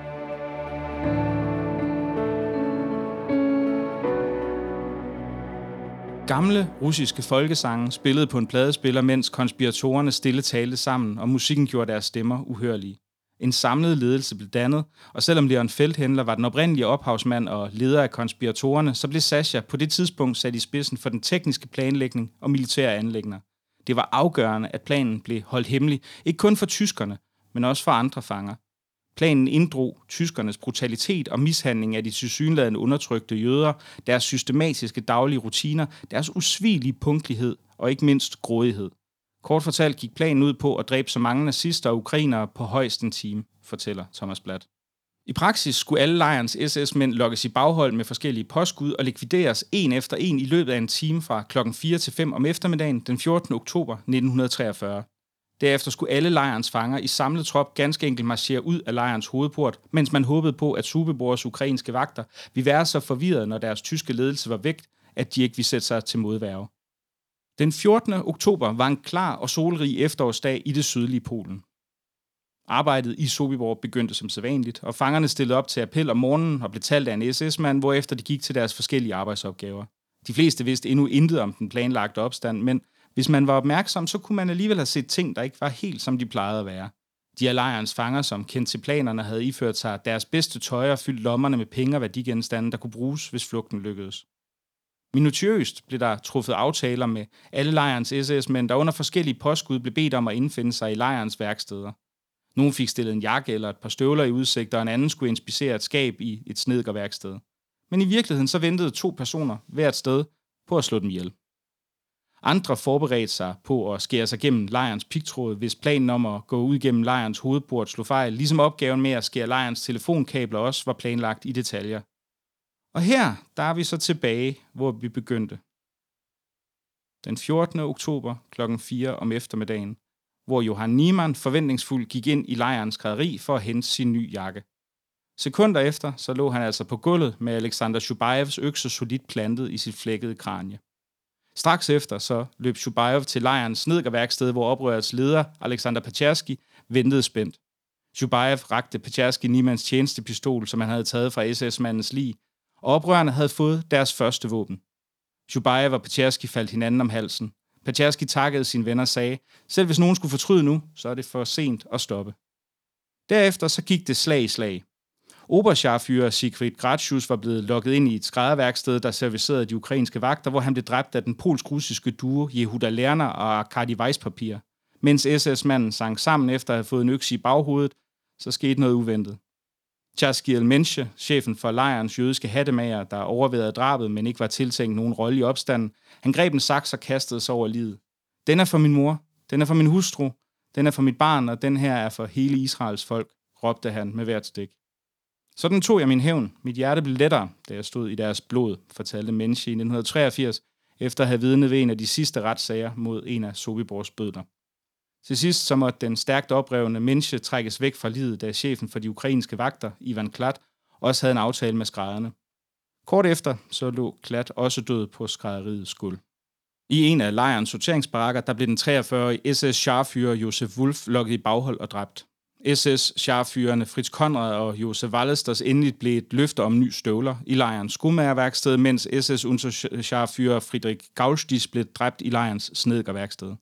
Gamle russiske folkesange spillede på en pladespiller, mens konspiratorerne stille talte sammen, og musikken gjorde deres stemmer uhørlige. En samlet ledelse blev dannet, og selvom Leon Feldhendler var den oprindelige ophavsmand og leder af konspiratorerne, så blev Sasha på det tidspunkt sat i spidsen for den tekniske planlægning og militære anliggender. Det var afgørende, at planen blev holdt hemmelig, ikke kun for tyskerne, men også for andre fanger. Planen inddrog tyskernes brutalitet og mishandling af de tilsyneladende undertrykte jøder, deres systematiske daglige rutiner, deres usvigelige punktlighed og ikke mindst grådighed. Kort fortalt gik planen ud på at dræbe så mange nazister og ukrainere på højst en time, fortæller Thomas Blatt. I praksis skulle alle lejrens S S-mænd lokkes i baghold med forskellige påskud og likvideres en efter en i løbet af en time fra klokken fire til fem om eftermiddagen den fjortende oktober nitten treogfyrre. Derefter skulle alle lejrens fanger i samlet trop ganske enkelt marchere ud af lejrens hovedport, mens man håbede på, at Sobibors ukrainske vagter ville være så forvirrede, når deres tyske ledelse var væk, at de ikke ville sætte sig til modværge. Den fjortende oktober var en klar og solrig efterårsdag i det sydlige Polen. Arbejdet i Sobibor begyndte som sædvanligt, og fangerne stillede op til appel om morgenen og blev talt af en S S-mand, hvorefter de gik til deres forskellige arbejdsopgaver. De fleste vidste endnu intet om den planlagte opstand, men hvis man var opmærksom, så kunne man alligevel have set ting, der ikke var helt som de plejede at være. De af lejrens fanger, som kendte til planerne, havde iført sig deres bedste tøj og fyldt lommerne med penge og værdigenstande, der kunne bruges, hvis flugten lykkedes. Minutiøst blev der truffet aftaler med alle lejrens S S-mænd, der under forskellige påskud blev bedt om at indfinde sig i lejrens værksteder. Nogen fik stillet en jakke eller et par støvler i udsigt, og en anden skulle inspicere et skab i et snedkerværksted. Men i virkeligheden så ventede to personer hvert sted på at slå dem ihjel. Andre forberedte sig på at skære sig gennem lejrens pigtråd, hvis planen om at gå ud gennem lejrens hovedport slog fejl, ligesom opgaven med at skære lejrens telefonkabler også var planlagt i detaljer. Og her, der er vi så tilbage, hvor vi begyndte. Den fjortende oktober klokken fire om eftermiddagen, hvor Johan Niemann forventningsfuldt gik ind i lejrens skrædderi for at hente sin ny jakke. Sekunder efter, så lå han altså på gulvet med Alexander Sjubajevs økse solidt plantet i sit flækkede kranie. Straks efter så løb Sjubajev til lejrens snedkerværksted, hvor oprørets leder, Alexander Petsjerski, ventede spændt. Sjubajev rakte Petsjerski Niemanns tjenestepistol, som han havde taget fra S S-mandens lig, og oprørerne havde fået deres første våben. Sjubajev og Petsjerski faldt hinanden om halsen. Petsjerski takkede sine venner og sagde, selv hvis nogen skulle fortryde nu, så er det for sent at stoppe. Derefter så gik det slag i slag. Oberscharführer Siegfried Gracius var blevet lukket ind i et skrædderværksted, der servicerede de ukrainske vagter, hvor han blev dræbt af den polsk-russiske duo Jehuda Lerner og Arkadi Weispapir. Mens S S-manden sang sammen efter at have fået en økse i baghovedet, så skete noget uventet. Tjaskiel Mensche, chefen for lejrens jødiske hattemager, der overvejede drabet, men ikke var tiltænkt nogen rolle i opstanden, han greb en saks og kastede sig over livet. Den er for min mor, den er for min hustru, den er for mit barn, og den her er for hele Israels folk, råbte han med hvert stik. Sådan tog jeg min hævn. Mit hjerte blev lettere, da jeg stod i deres blod, fortalte Mensche i nitten treogfirs, efter at have vidnet ved en af de sidste retssager mod en af Sobibors bødler. Til sidst så måtte den stærkt oprevne Mensche trækkes væk fra livet, da chefen for de ukrainske vagter, Ivan Klat, også havde en aftale med skrædderne. Kort efter så lå Klat også død på skrædderiets gulv. I en af lejrens sorteringsbarakker, der blev den treogfyrre-årige S S-Scharführer Josef Wolf lokket i baghold og dræbt. S S-Scharführerne Fritz Konrad og Josef Wallesters endeligt blev et løfte om ny støvler i lejrens skomagerværksted, mens S S-Unterscharführer Friedrich Gaulstis blev dræbt i lejrens snedkerværksted.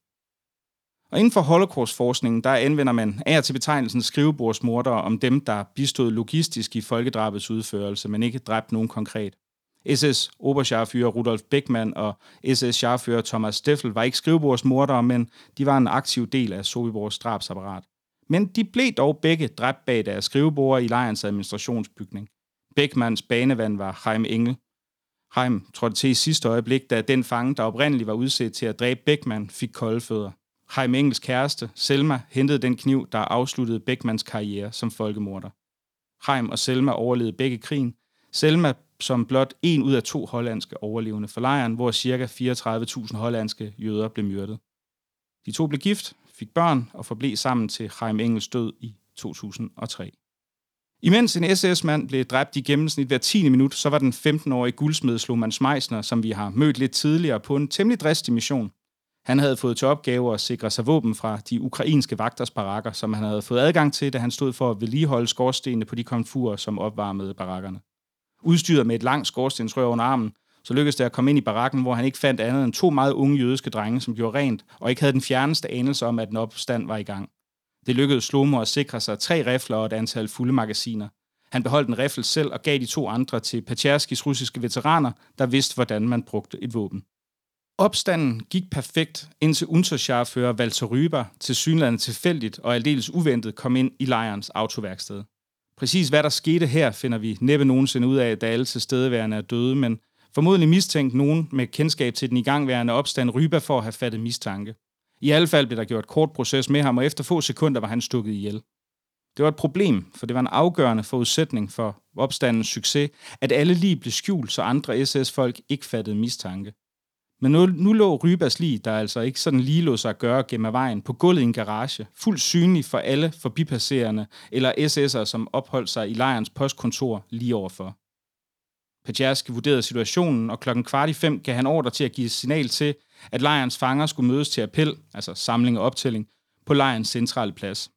Og inden for holocaustforskningen, der anvender man af og til betegnelsen skrivebordsmordere om dem, der bistod logistisk i folkedrabets udførelse, men ikke dræbte nogen konkret. S S-Oberscharführer Rudolf Beckmann og S S-Scharführer Thomas Steffel var ikke skrivebordsmordere, men de var en aktiv del af Sobibors drabsapparat. Men de blev dog begge dræbt bag deres skriveborde i lejrens administrationsbygning. Beckmanns banevand var Chaim Engel. Chaim trådte til i sidste øjeblik, da den fange, der oprindeligt var udset til at dræbe Beckmann, fik kolde fødder. Chaim Engels kæreste, Selma, hentede den kniv, der afsluttede Beckmanns karriere som folkemorder. Chaim og Selma overlevede begge krigen. Selma som blot en ud af to hollandske overlevende for lejren, hvor ca. fireogtredive tusind hollandske jøder blev myrdet. De to blev gift, fik børn og forblev sammen til Chaim Engels død i to tusind og tre. Imens en S S-mand blev dræbt i gennemsnit hver tiende minut, så var den femten-årige guldsmed Sloman Schmeisner, som vi har mødt lidt tidligere, på en temmelig dristig mission. Han havde fået til opgave at sikre sig våben fra de ukrainske vagters barakker, som han havde fået adgang til, da han stod for at vedligeholde skorstenene på de komfurer, som opvarmede barakkerne. Udstyret med et langt skorstensrør under armen, så lykkedes det at komme ind i barakken, hvor han ikke fandt andet end to meget unge jødiske drenge, som gjorde rent, og ikke havde den fjerneste anelse om, at en opstand var i gang. Det lykkedes Slomo at sikre sig tre rifler og et antal fulde magasiner. Han beholdt en riffel selv og gav de to andre til Petsjerskis russiske veteraner, der vidste, hvordan man brugte et våben. Opstanden gik perfekt, indtil Unterscharführer Walter Rüber tilsyneladende tilfældigt og aldeles uventet kom ind i lejrens autoværksted. Præcis hvad der skete her, finder vi næppe nogensinde ud af, da alle tilstedeværende er døde, men formodentlig mistænkt nogen med kendskab til den igangværende opstand Rüber for at have fattet mistanke. I alle fald blev der gjort kort proces med ham, og efter få sekunder var han stukket ihjel. Det var et problem, for det var en afgørende forudsætning for opstandens succes, at alle lig blev skjult, så andre S S-folk ikke fattede mistanke. Men nu, nu lå Rybers lig, der altså ikke sådan lige lå sig at gøre gennem vejen, på gulvet i en garage, fuldt synlig for alle forbipasserende eller S S'ere, som opholdt sig i lejrens postkontor lige overfor. Petsjerski vurderede situationen, og klokken kvart i fem gav han ordre til at give signal til, at lejrens fanger skulle mødes til appel, altså samling og optælling, på lejrens centrale plads.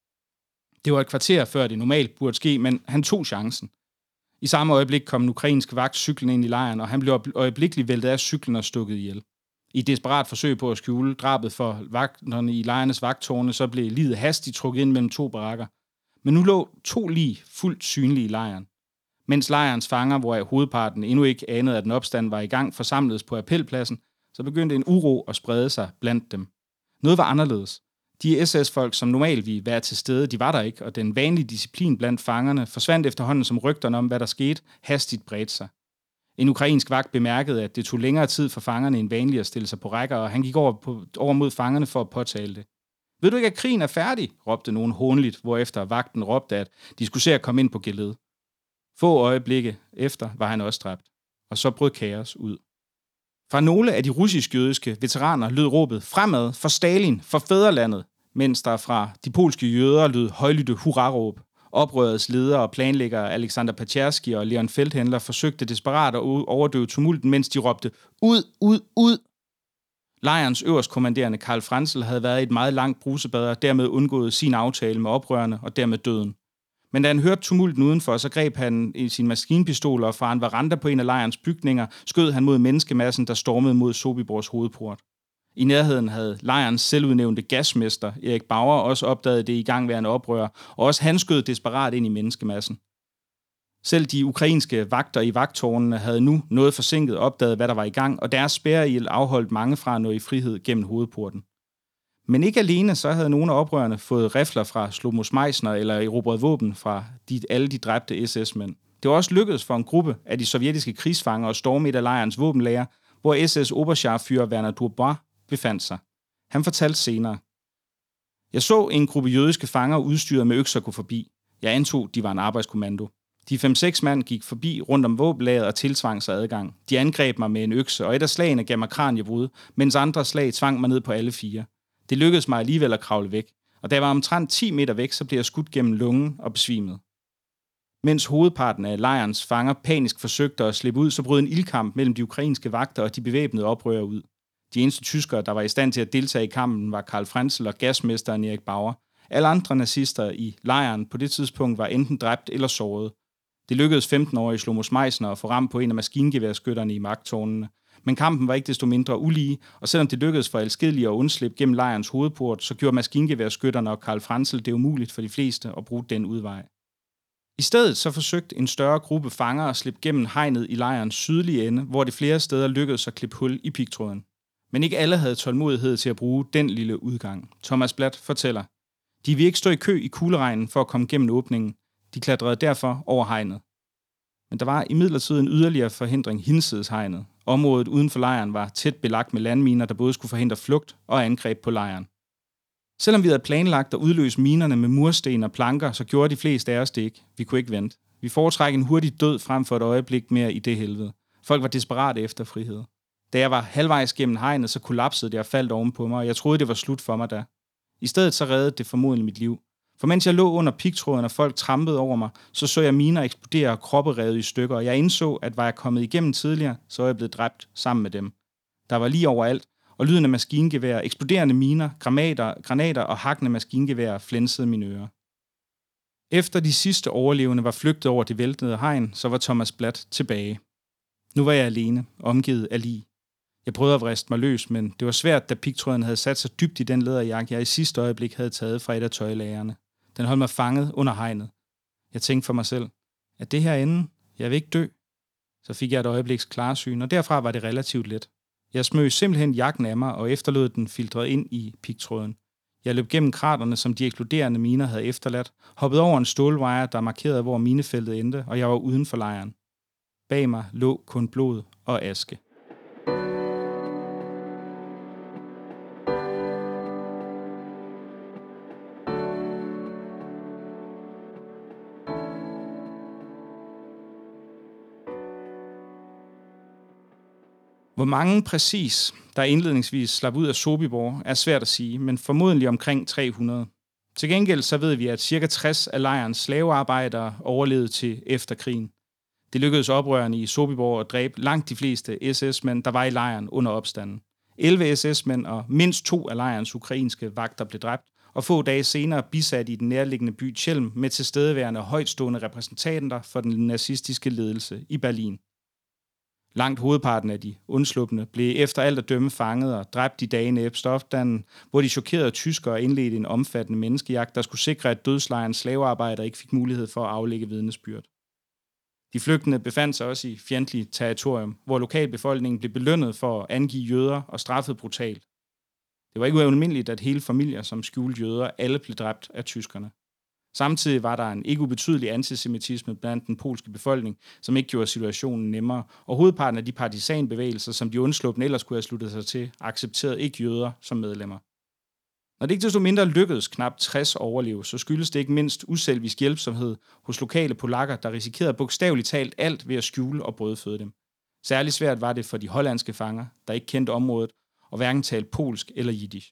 Det var et kvarter før det normalt burde ske, men han tog chancen. I samme øjeblik kom en ukrainsk vagt cyklen ind i lejren, og han blev øjeblikkeligt væltet af cyklen og stukket ihjel. I et desperat forsøg på at skjule drabet for vagterne i lejrenes vagttårne, så blev liget hastigt trukket ind mellem to barakker. Men nu lå to lig fuldt synlige i lejren. Mens lejrens fanger, hvor hovedparten endnu ikke anede, at en opstand var i gang, forsamledes på appelpladsen, så begyndte en uro at sprede sig blandt dem. Noget var anderledes. De S S-folk, som normalt ville være til stede, de var der ikke, og den vanlige disciplin blandt fangerne forsvandt efterhånden, som rygterne om, hvad der skete, hastigt bredte sig. En ukrainsk vagt bemærkede, at det tog længere tid for fangerne end vanligt at stille sig på rækker, og han gik over, på, over mod fangerne for at påtale det. Ved du ikke, at krigen er færdig? Råbte nogen hånligt, hvorefter vagten råbte, at de skulle se at komme ind på geled. Få øjeblikke efter var han også dræbt, og så brød kaos ud. Fra nogle af de russisk-jødiske veteraner lød råbet fremad for Stalin, for fædrelandet, mens der fra de polske jøder lød højlytte hurraråb. Oprørets ledere og planlæggere Alexander Pacherski og Leon Feldhendler forsøgte desperat at overdøve tumulten, mens de råbte ud, ud, ud. Lejrens øverstkommanderende Karl Franzel havde været i et meget langt brusebad og dermed undgået sin aftale med oprørerne og dermed døden. Men da han hørte tumulten udenfor, så greb han i sin maskinpistol, og fra en veranda på en af lejrens bygninger skød han mod menneskemassen, der stormede mod Sobibors hovedport. I nærheden havde lejrens selvudnævnte gasmester, Erik Bauer, også opdaget det i gangværende oprør, og også han skød desperat ind i menneskemassen. Selv de ukrainske vagter i vagttårnene havde nu noget forsinket opdaget, hvad der var i gang, og deres spærreild afholdt mange fra at nå i frihed gennem hovedporten. Men ikke alene, så havde nogle af oprørerne fået rifler fra Slomos Meisner eller erobret våben fra de, alle de dræbte S S-mænd. Det var også lykkedes for en gruppe af de sovjetiske krigsfanger at storme et af lejrens våbenlager, hvor S S Oberscharführer Werner Dubois befandt sig. Han fortalte senere: Jeg så en gruppe jødiske fanger udstyret med økser gå forbi. Jeg antog, de var en arbejdskommando. De fem-seks mand gik forbi rundt om våbenlageret og tiltvang sig adgang. De angreb mig med en økse, og et af slagene gav mig kraniebrud, mens andre slag tvang mig ned på alle fire. Det lykkedes mig alligevel at kravle væk, og da jeg var omtrent ti meter væk, så blev jeg skudt gennem lungen og besvimet. Mens hovedparten af lejrens fanger panisk forsøgte at slippe ud, så brød en ildkamp mellem de ukrainske vagter og de bevæbnede oprørere ud. De eneste tyskere, der var i stand til at deltage i kampen, var Karl Franzel og gasmesteren Erik Bauer. Alle andre nazister i lejren på det tidspunkt var enten dræbt eller såret. Det lykkedes femten-årige Slomos Meisner at få ram på en af maskingeværskytterne i magttårnene. Men kampen var ikke desto mindre ulige, og selvom det lykkedes for elskedelige at undslippe gennem lejrens hovedport, så gjorde maskingeværskytterne og Karl Franzel det umuligt for de fleste at bruge den udvej. I stedet så forsøgte en større gruppe fanger at slippe gennem hegnet i lejrens sydlige ende, hvor det flere steder lykkedes at klippe hul i pigtråden. Men ikke alle havde tålmodighed til at bruge den lille udgang. Thomas Blatt fortæller: De ville ikke stå i kø i kugleregnen for at komme gennem åbningen. De klatrede derfor over hegnet. Men der var imidlertid en yderligere forhindring hinsides hegnet. Området uden for lejren var tæt belagt med landminer, der både skulle forhindre flugt og angreb på lejren. Selvom vi havde planlagt at udløse minerne med mursten og planker, så gjorde de fleste af os det ikke. Vi kunne ikke vente. Vi foretrækker en hurtig død frem for et øjeblik mere i det helvede. Folk var desperate efter frihed. Da jeg var halvvejs gennem hegnet, så kollapsede det og faldt oven på mig, og jeg troede, det var slut for mig da. I stedet så reddede det formodentlig mit liv. For mens jeg lå under pigtråden, og folk trampede over mig, så så jeg miner eksplodere og kroppe revet i stykker, og jeg indså, at var jeg kommet igennem tidligere, så var jeg blevet dræbt sammen med dem. Der var lige overalt, og lyden af maskingevær, eksploderende miner, granater, granater og hakkende maskingevær flænsede mine ører. Efter de sidste overlevende var flygtet over det væltede hegn, så var Thomas Blatt tilbage. Nu var jeg alene, omgivet af lig. Jeg prøvede at vriste mig løs, men det var svært, da pigtråden havde sat sig dybt i den læderjakke, jeg i sidste øjeblik havde taget fra et af tøjlagerne. Den holdt mig fanget under hegnet. Jeg tænkte for mig selv, at det her ende, jeg vil ikke dø. Så fik jeg et øjebliks klarsyn, og derfra var det relativt let. Jeg smøg simpelthen jakken af mig og efterlod den filtreret ind i pigtråden. Jeg løb gennem kraterne, som de eksploderende miner havde efterladt, hoppede over en stålwire, der markerede, hvor minefeltet endte, og jeg var uden for lejren. Bag mig lå kun blod og aske. Hvor mange præcis, der indledningsvis slap ud af Sobibor, er svært at sige, men formodentlig omkring tre hundrede. Til gengæld så ved vi, at ca. tres af lejrens slavearbejdere overlevede til efter krigen. Det lykkedes oprørerne i Sobibor at dræbe langt de fleste S S-mænd, der var i lejren under opstanden. elleve S S-mænd og mindst to af lejrens ukrainske vagter blev dræbt, og få dage senere bisat i den nærliggende by Chelm med tilstedeværende højtstående repræsentanter for den nazistiske ledelse i Berlin. Langt hovedparten af de undslupne blev efter alt at dømme fanget og dræbt i dagene efter opstanden, hvor de chokerede tyskere indledte en omfattende menneskejagt, der skulle sikre, at dødslejrens slavearbejdere ikke fik mulighed for at aflægge vidnesbyrd. De flygtende befandt sig også i fjendtligt territorium, hvor lokalbefolkningen blev belønnet for at angive jøder og straffet brutalt. Det var ikke ualmindeligt, at hele familier, som skjulte jøder, alle blev dræbt af tyskerne. Samtidig var der en ikke ubetydelig antisemitisme blandt den polske befolkning, som ikke gjorde situationen nemmere, og hovedparten af de partisanbevægelser, som de undslupne ellers kunne have sluttet sig til, accepterede ikke jøder som medlemmer. Når det ikke desto mindre lykkedes knap tres overleve, så skyldes det ikke mindst uselvisk hjælpsomhed hos lokale polakker, der risikerede bogstaveligt talt alt ved at skjule og brødføde dem. Særligt svært var det for de hollandske fanger, der ikke kendte området og hverken talte polsk eller jiddisch.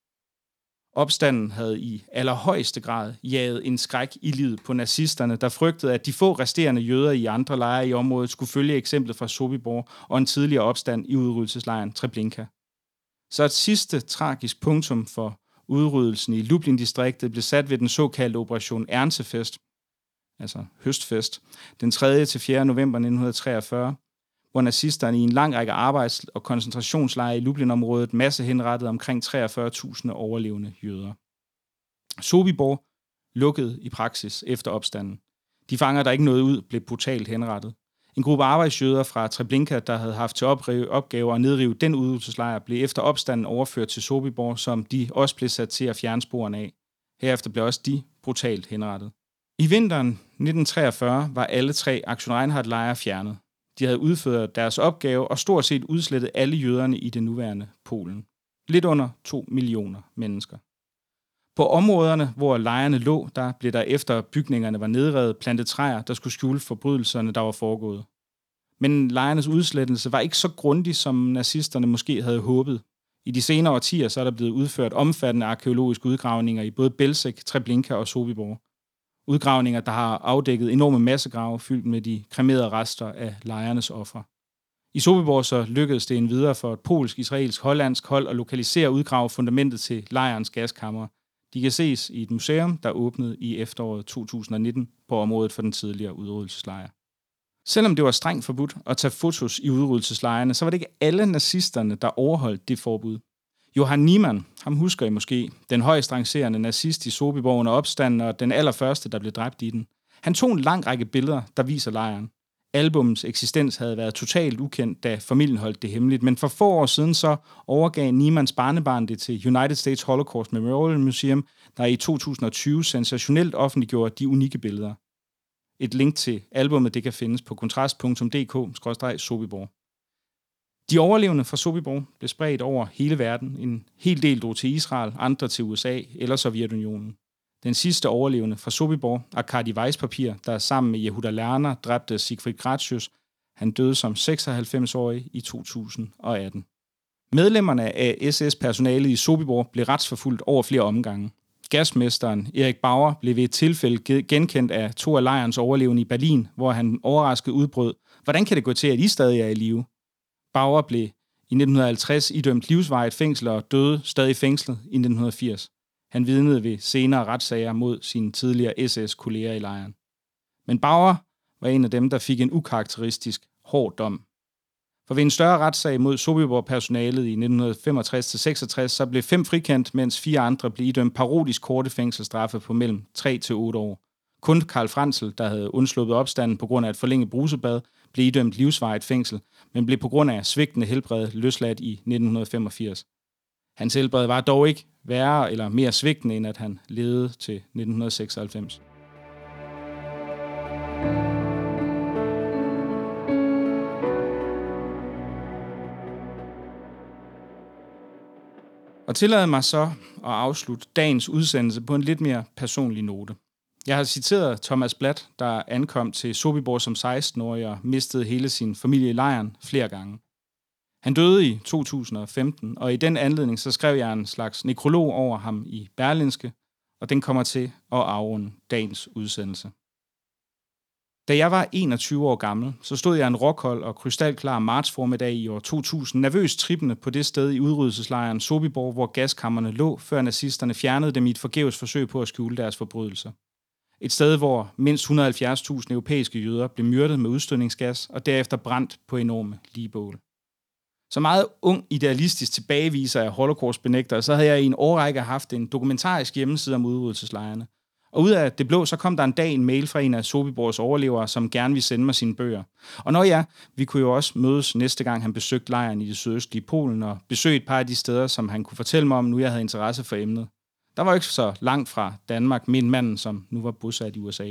Opstanden havde i allerhøjeste grad jaget en skræk i livet på nazisterne, der frygtede, at de få resterende jøder i andre lejre i området skulle følge eksemplet fra Sobibor og en tidligere opstand i udryddelseslejren Treblinka. Så et sidste tragisk punktum for udryddelsen i Lublin-distriktet blev sat ved den såkaldte Operation Erntefest, altså høstfest, den tredje til fjerde november nitten treogfyrre, hvor nazisterne i en lang række arbejds- og koncentrationslejre i Lublin-området massehenrettede omkring treogfyrre tusind overlevende jøder. Sobibor lukkede i praksis efter opstanden. De fanger, der ikke nåede ud, blev brutalt henrettet. En gruppe arbejdsjøder fra Treblinka, der havde haft til opgave at nedrive den udryddelseslejr, blev efter opstanden overført til Sobibor, som de også blev sat til at fjerne sporene af. Herefter blev også de brutalt henrettet. I vinteren nitten treogfyrre var alle tre Aktion Reinhardt-lejre fjernet. De havde udført deres opgave og stort set udslettet alle jøderne i det nuværende Polen. Lidt under to millioner mennesker. På områderne, hvor lejrene lå, der blev der efter bygningerne var nedrevet plantet træer, der skulle skjule forbrydelserne, der var foregået. Men lejrenes udslettelse var ikke så grundig, som nazisterne måske havde håbet. I de senere årtier så er der blevet udført omfattende arkeologiske udgravninger i både Belzec, Treblinka og Sobibor. Udgravninger, der har afdækket enorme massegrave fyldt med de kremerede rester af lejrenes ofre. I Sobibor så lykkedes det endvidere for et polsk, israelsk, hollandsk hold at lokalisere og udgrave fundamentet til lejrens gaskammer. De kan ses i et museum, der åbnede i efteråret to tusind nitten på området for den tidligere udryddelseslejr. Selvom det var strengt forbudt at tage fotos i udryddelseslejrene, så var det ikke alle nazisterne, der overholdt det forbud. Johann Niemann, ham husker I måske, den højst rangerende nazist i Sobibor under opstanden og den allerførste, der blev dræbt i den. Han tog en lang række billeder, der viser lejren. Albumets eksistens havde været totalt ukendt, da familien holdt det hemmeligt, men for få år siden så overgav Niemanns barnebarn det til United States Holocaust Memorial Museum, der i to tusind og tyve sensationelt offentliggjorde de unikke billeder. Et link til albumet det kan findes på kontrast punktum d k skråstreg sobibor. De overlevende fra Sobibor blev spredt over hele verden. En hel del drog til Israel, andre til U S A eller Sovjetunionen. Den sidste overlevende fra Sobibor, Arkadi Weispapir, der sammen med Yehuda Lerner dræbte Siegfried Gratius, han døde som seksoghalvfems-årig i to tusind og atten. Medlemmerne af S S-personalet i Sobibor blev retsforfulgt over flere omgange. Gasmesteren Erik Bauer blev ved et tilfælde genkendt af to af lejrens overlevende i Berlin, hvor han overrasket udbrød: "Hvordan kan det gå til, at I stadig er i live?" Bauer blev i nitten halvtreds idømt livsvarigt fængsel og døde stadig fængslet i nitten firs. Han vidnede ved senere retssager mod sine tidligere S S-kolleger i lejren. Men Bauer var en af dem, der fik en ukarakteristisk hård dom. For ved en større retssag mod Sobibor-personalet i nitten femogtres til seksogtres, så blev fem frikendt, mens fire andre blev idømt parodisk korte fængselsstraffe på mellem tre til otte år. Kun Karl Franzel, der havde undsluppet opstanden på grund af et forlænget brusebad, blev idømt livsvarigt fængsel, men blev på grund af svigtende helbred løsladt i nitten femogfirs. Hans helbred var dog ikke værre eller mere svigtende, end at han levede til nitten seksoghalvfems. Og tillad mig så at afslutte dagens udsendelse på en lidt mere personlig note. Jeg har citeret Thomas Blatt, der ankom til Sobibor som seksten-årig og mistede hele sin familie i lejren flere gange. Han døde i to tusind og femten, og i den anledning så skrev jeg en slags nekrolog over ham i Berlingske, og den kommer til at afrunde dagens udsendelse. Da jeg var enogtyve år gammel, så stod jeg en rockhold og krystalklar martsformiddag i år to tusind, nervøst trippende på det sted i udryddelseslejren Sobibor, hvor gaskammerne lå, før nazisterne fjernede dem i et forgæves forsøg på at skjule deres forbrydelser. Et sted, hvor mindst et hundrede og halvfjerds tusind europæiske jøder blev myrdet med udstødningsgas og derefter brændt på enorme ligbål. Så meget ung idealistisk tilbageviser af holocaust-benægtere, så havde jeg i en årrække haft en dokumentarisk hjemmeside om udryddelseslejrene. Og ud af det blå, så kom der en dag en mail fra en af Sobiborgs overlevere, som gerne ville sende mig sine bøger. Og når ja, vi kunne jo også mødes næste gang, han besøgte lejren i det sydøstlige Polen, og besøge et par af de steder, som han kunne fortælle mig om, nu jeg havde interesse for emnet. Der var ikke så langt fra Danmark, min manden, som nu var bosat i U S A.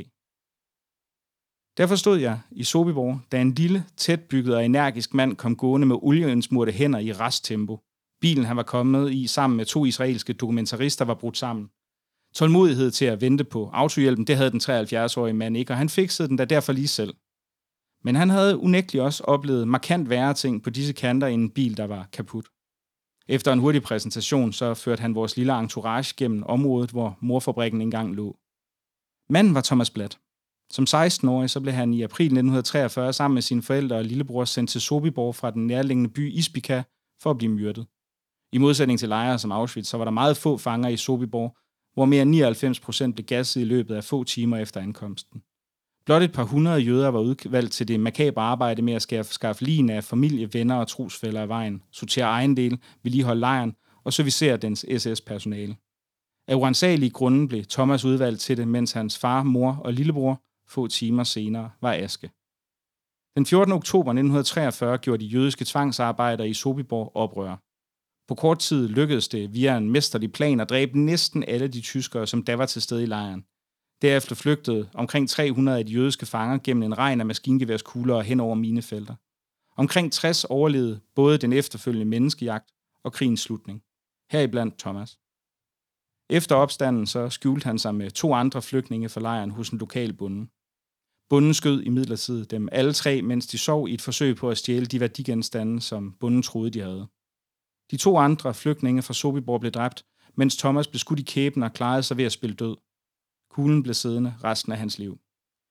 Derfor stod jeg i Sobibor, da en lille, tætbygget og energisk mand kom gående med olieindsmurte hænder i resttempo. Bilen, han var kommet i sammen med to israelske dokumentarister, var brudt sammen. Tålmodighed til at vente på autohjælpen, det havde den treoghalvfjerds-årige mand ikke, og han fiksede den da derfor lige selv. Men han havde unægteligt også oplevet markant værre ting på disse kanter end en bil, der var kaput. Efter en hurtig præsentation, så førte han vores lille entourage gennem området, hvor morfabrikken engang lå. Manden var Thomas Bladt. Som seksten-årig så blev han i april nitten treogfyrre sammen med sine forældre og lillebror sendt til Sobibor fra den nærliggende by Ispica for at blive myrdet. I modsætning til lejre som Auschwitz, så var der meget få fanger i Sobibor, hvor mere end nioghalvfems procent blev gasset i løbet af få timer efter ankomsten. Blot et par hundrede jøder var udvalgt til det makabre arbejde med at skaffe, skaffe ligen af familie, venner og trosfæller af vejen, sortere ejendel, vedligeholde lejren og servicere dens S S-personale. Af uransagelige grunde blev Thomas udvalgt til det, mens hans far, mor og lillebror få timer senere var aske. Den fjortende oktober nitten treogfyrre gjorde de jødiske tvangsarbejdere i Sobibor oprør. På kort tid lykkedes det via en mesterlig plan at dræbe næsten alle de tyskere, som da var til stede i lejren. Derefter flygtede omkring tre hundrede af de jødiske fanger gennem en regn af maskingeværskugler og hen over minefelter. Omkring tres overlevede både den efterfølgende menneskejagt og krigens slutning. Heriblandt Thomas. Efter opstanden så skjulte han sig med to andre flygtninge fra lejren hos en lokal bonde. Bonden skød imidlertid dem alle tre, mens de sov i et forsøg på at stjæle de værdigenstande, som bonden troede, de havde. De to andre flygtninge fra Sobibor blev dræbt, mens Thomas blev skudt i kæben og klarede sig ved at spille død. Kuglen blev siddende resten af hans liv.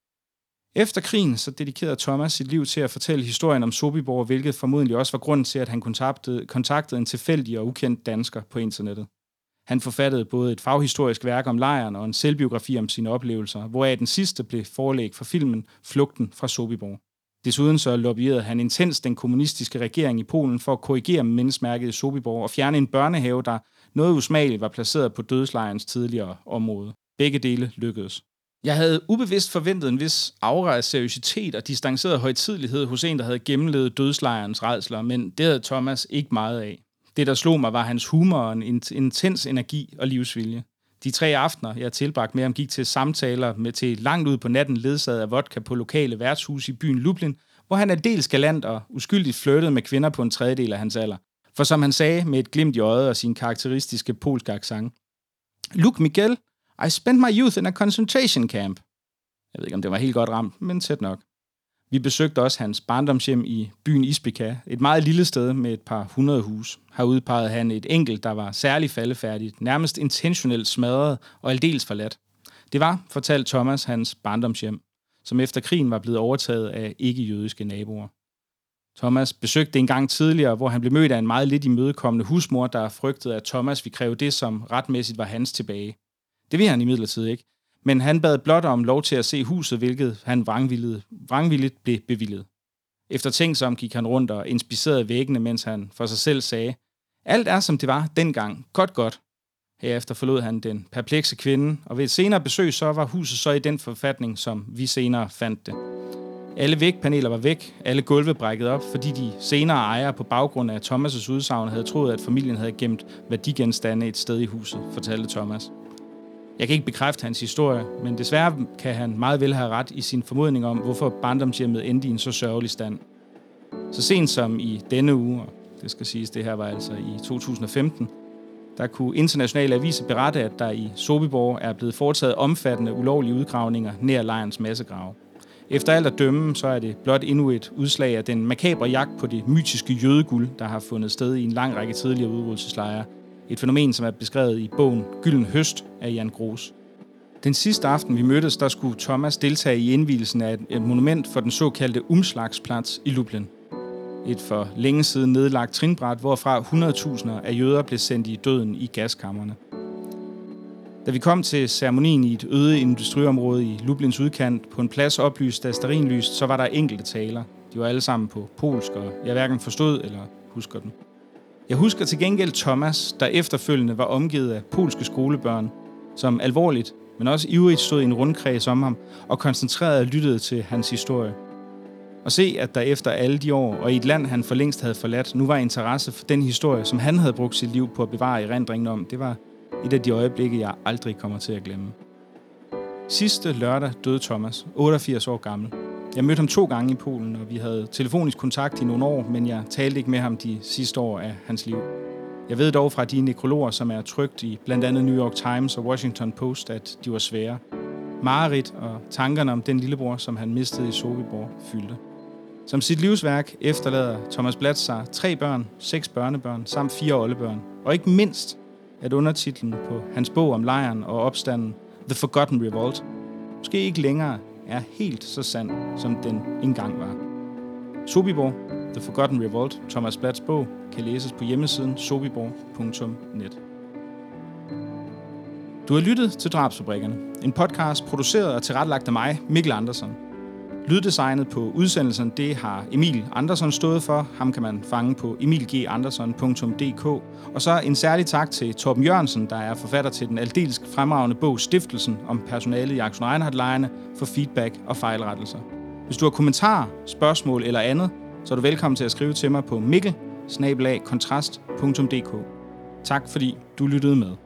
Efter krigen så dedikerede Thomas sit liv til at fortælle historien om Sobibor, hvilket formodentlig også var grunden til, at han kontaktede, kontaktede en tilfældig og ukendt dansker på internettet. Han forfattede både et faghistorisk værk om lejren og en selvbiografi om sine oplevelser, hvoraf den sidste blev forelæg for filmen Flugten fra Sobibor. Desuden så lobbyerede han intens den kommunistiske regering i Polen for at korrigere mindesmærket i Sobibor og fjerne en børnehave, der noget usmageligt var placeret på dødslejrens tidligere område. Begge dele lykkedes. Jeg havde ubevidst forventet en vis aura af seriøsitet og distanceret højtidelighed hos en, der havde gennemlevet dødslejrens rædsler, men det havde Thomas ikke meget af. Det, der slog mig, var hans humor og en intens energi og livsvilje. De tre aftener, jeg tilbragte med ham, gik til samtaler med til langt ud på natten ledsaget af vodka på lokale værtshus i byen Lublin, hvor han aldeles galant og uskyldigt flirtede med kvinder på en tredjedel af hans alder. For som han sagde med et glimt i øjet og sin karakteristiske polske accent: "Look, Miguel, I spent my youth in a concentration camp." Jeg ved ikke, om det var helt godt ramt, men tæt nok. Vi besøgte også hans barndomshjem i byen Ispica, et meget lille sted med et par hundrede hus. Her udpegede han et enkelt, der var særlig faldefærdigt, nærmest intentionelt smadret og aldeles forladt. Det var, fortalte Thomas, hans barndomshjem, som efter krigen var blevet overtaget af ikke-jødiske naboer. Thomas besøgte det en gang tidligere, hvor han blev mødt af en meget lidt imødekommende husmor, der frygtede, at Thomas ville kræve det, som retmæssigt var hans tilbage. Det ville han imidlertid ikke, men han bad blot om lov til at se huset, hvilket han vrangvilligt blev bevilget. Efter tænksom gik han rundt og inspicerede væggene, mens han for sig selv sagde: "Alt er, som det var dengang. Godt, godt." Herefter forlod han den perplekse kvinde, og ved et senere besøg så var huset så i den forfatning, som vi senere fandt det. Alle vægpaneler var væk, alle gulve brækket op, fordi de senere ejere på baggrund af Thomas' udsagn havde troet, at familien havde gemt værdigenstande et sted i huset, fortalte Thomas. Jeg kan ikke bekræfte hans historie, men desværre kan han meget vel have ret i sin formodning om, hvorfor barndomshjemmet endte i en så sørgelig stand. Så sent som i denne uge, og det skal siges, det her var altså i to tusind og femten, der kunne internationale aviser berette, at der i Sobibor er blevet foretaget omfattende ulovlige udgravninger nær lejrens massegrave. Efter alt at dømme, så er det blot endnu et udslag af den makabre jagt på det mytiske jødeguld, der har fundet sted i en lang række tidligere udryddelseslejre. Et fænomen, som er beskrevet i bogen Gylden Høst af Jan Gros. Den sidste aften, vi mødtes, der skulle Thomas deltage i indvielsen af et monument for den såkaldte Umschlagsplads i Lublin. Et for længe siden nedlagt trinbræt, hvorfra hundredtusinder af jøder blev sendt i døden i gaskammerne. Da vi kom til ceremonien i et øde industriområde i Lublins udkant, på en plads oplyst af stearinlys, så var der enkelte taler. De var alle sammen på polsk, og jeg hverken forstod eller husker dem. Jeg husker til gengæld Thomas, der efterfølgende var omgivet af polske skolebørn, som alvorligt, men også ivrigt stod i en rundkreds om ham og koncentreret lyttede til hans historie. Og se, at der efter alle de år, og i et land, han for længst havde forladt, nu var interesse for den historie, som han havde brugt sit liv på at bevare erindringen om, det var et af de øjeblikke, jeg aldrig kommer til at glemme. Sidste lørdag døde Thomas, otteogfirs år gammel. Jeg mødte ham to gange i Polen, og vi havde telefonisk kontakt i nogle år, men jeg talte ikke med ham de sidste år af hans liv. Jeg ved dog fra de nekrologer, som er trykt i blandt andet New York Times og Washington Post, at de var svære. Mareridt og tankerne om den lillebror, som han mistede i Sobibor, fyldte. Som sit livsværk efterlader Thomas Blatz sig tre børn, seks børnebørn samt fire oldebørn. Og ikke mindst, at undertitlen på hans bog om lejren og opstanden, The Forgotten Revolt, måske ikke længere er helt så sand, som den engang var. Sobibor, The Forgotten Revolt, Thomas Blatz' bog, kan læses på hjemmesiden sobibor punktum net. Du har lyttet til Drabsfabrikkerne, en podcast produceret og tilrettelagt af mig, Mikkel Andersen. Lyddesignet på udsendelsen, det har Emil Andersson stået for. Ham kan man fange på emil g andersson punktum d k. Og så en særlig tak til Torben Jørgensen, der er forfatter til den aldeles fremragende bog Stiftelsen om personalet i Aktion Reinhardt-lejrene for feedback og fejlrettelser. Hvis du har kommentarer, spørgsmål eller andet, så er du velkommen til at skrive til mig på mikkel bindestreg kontrast punktum d k. Tak fordi du lyttede med.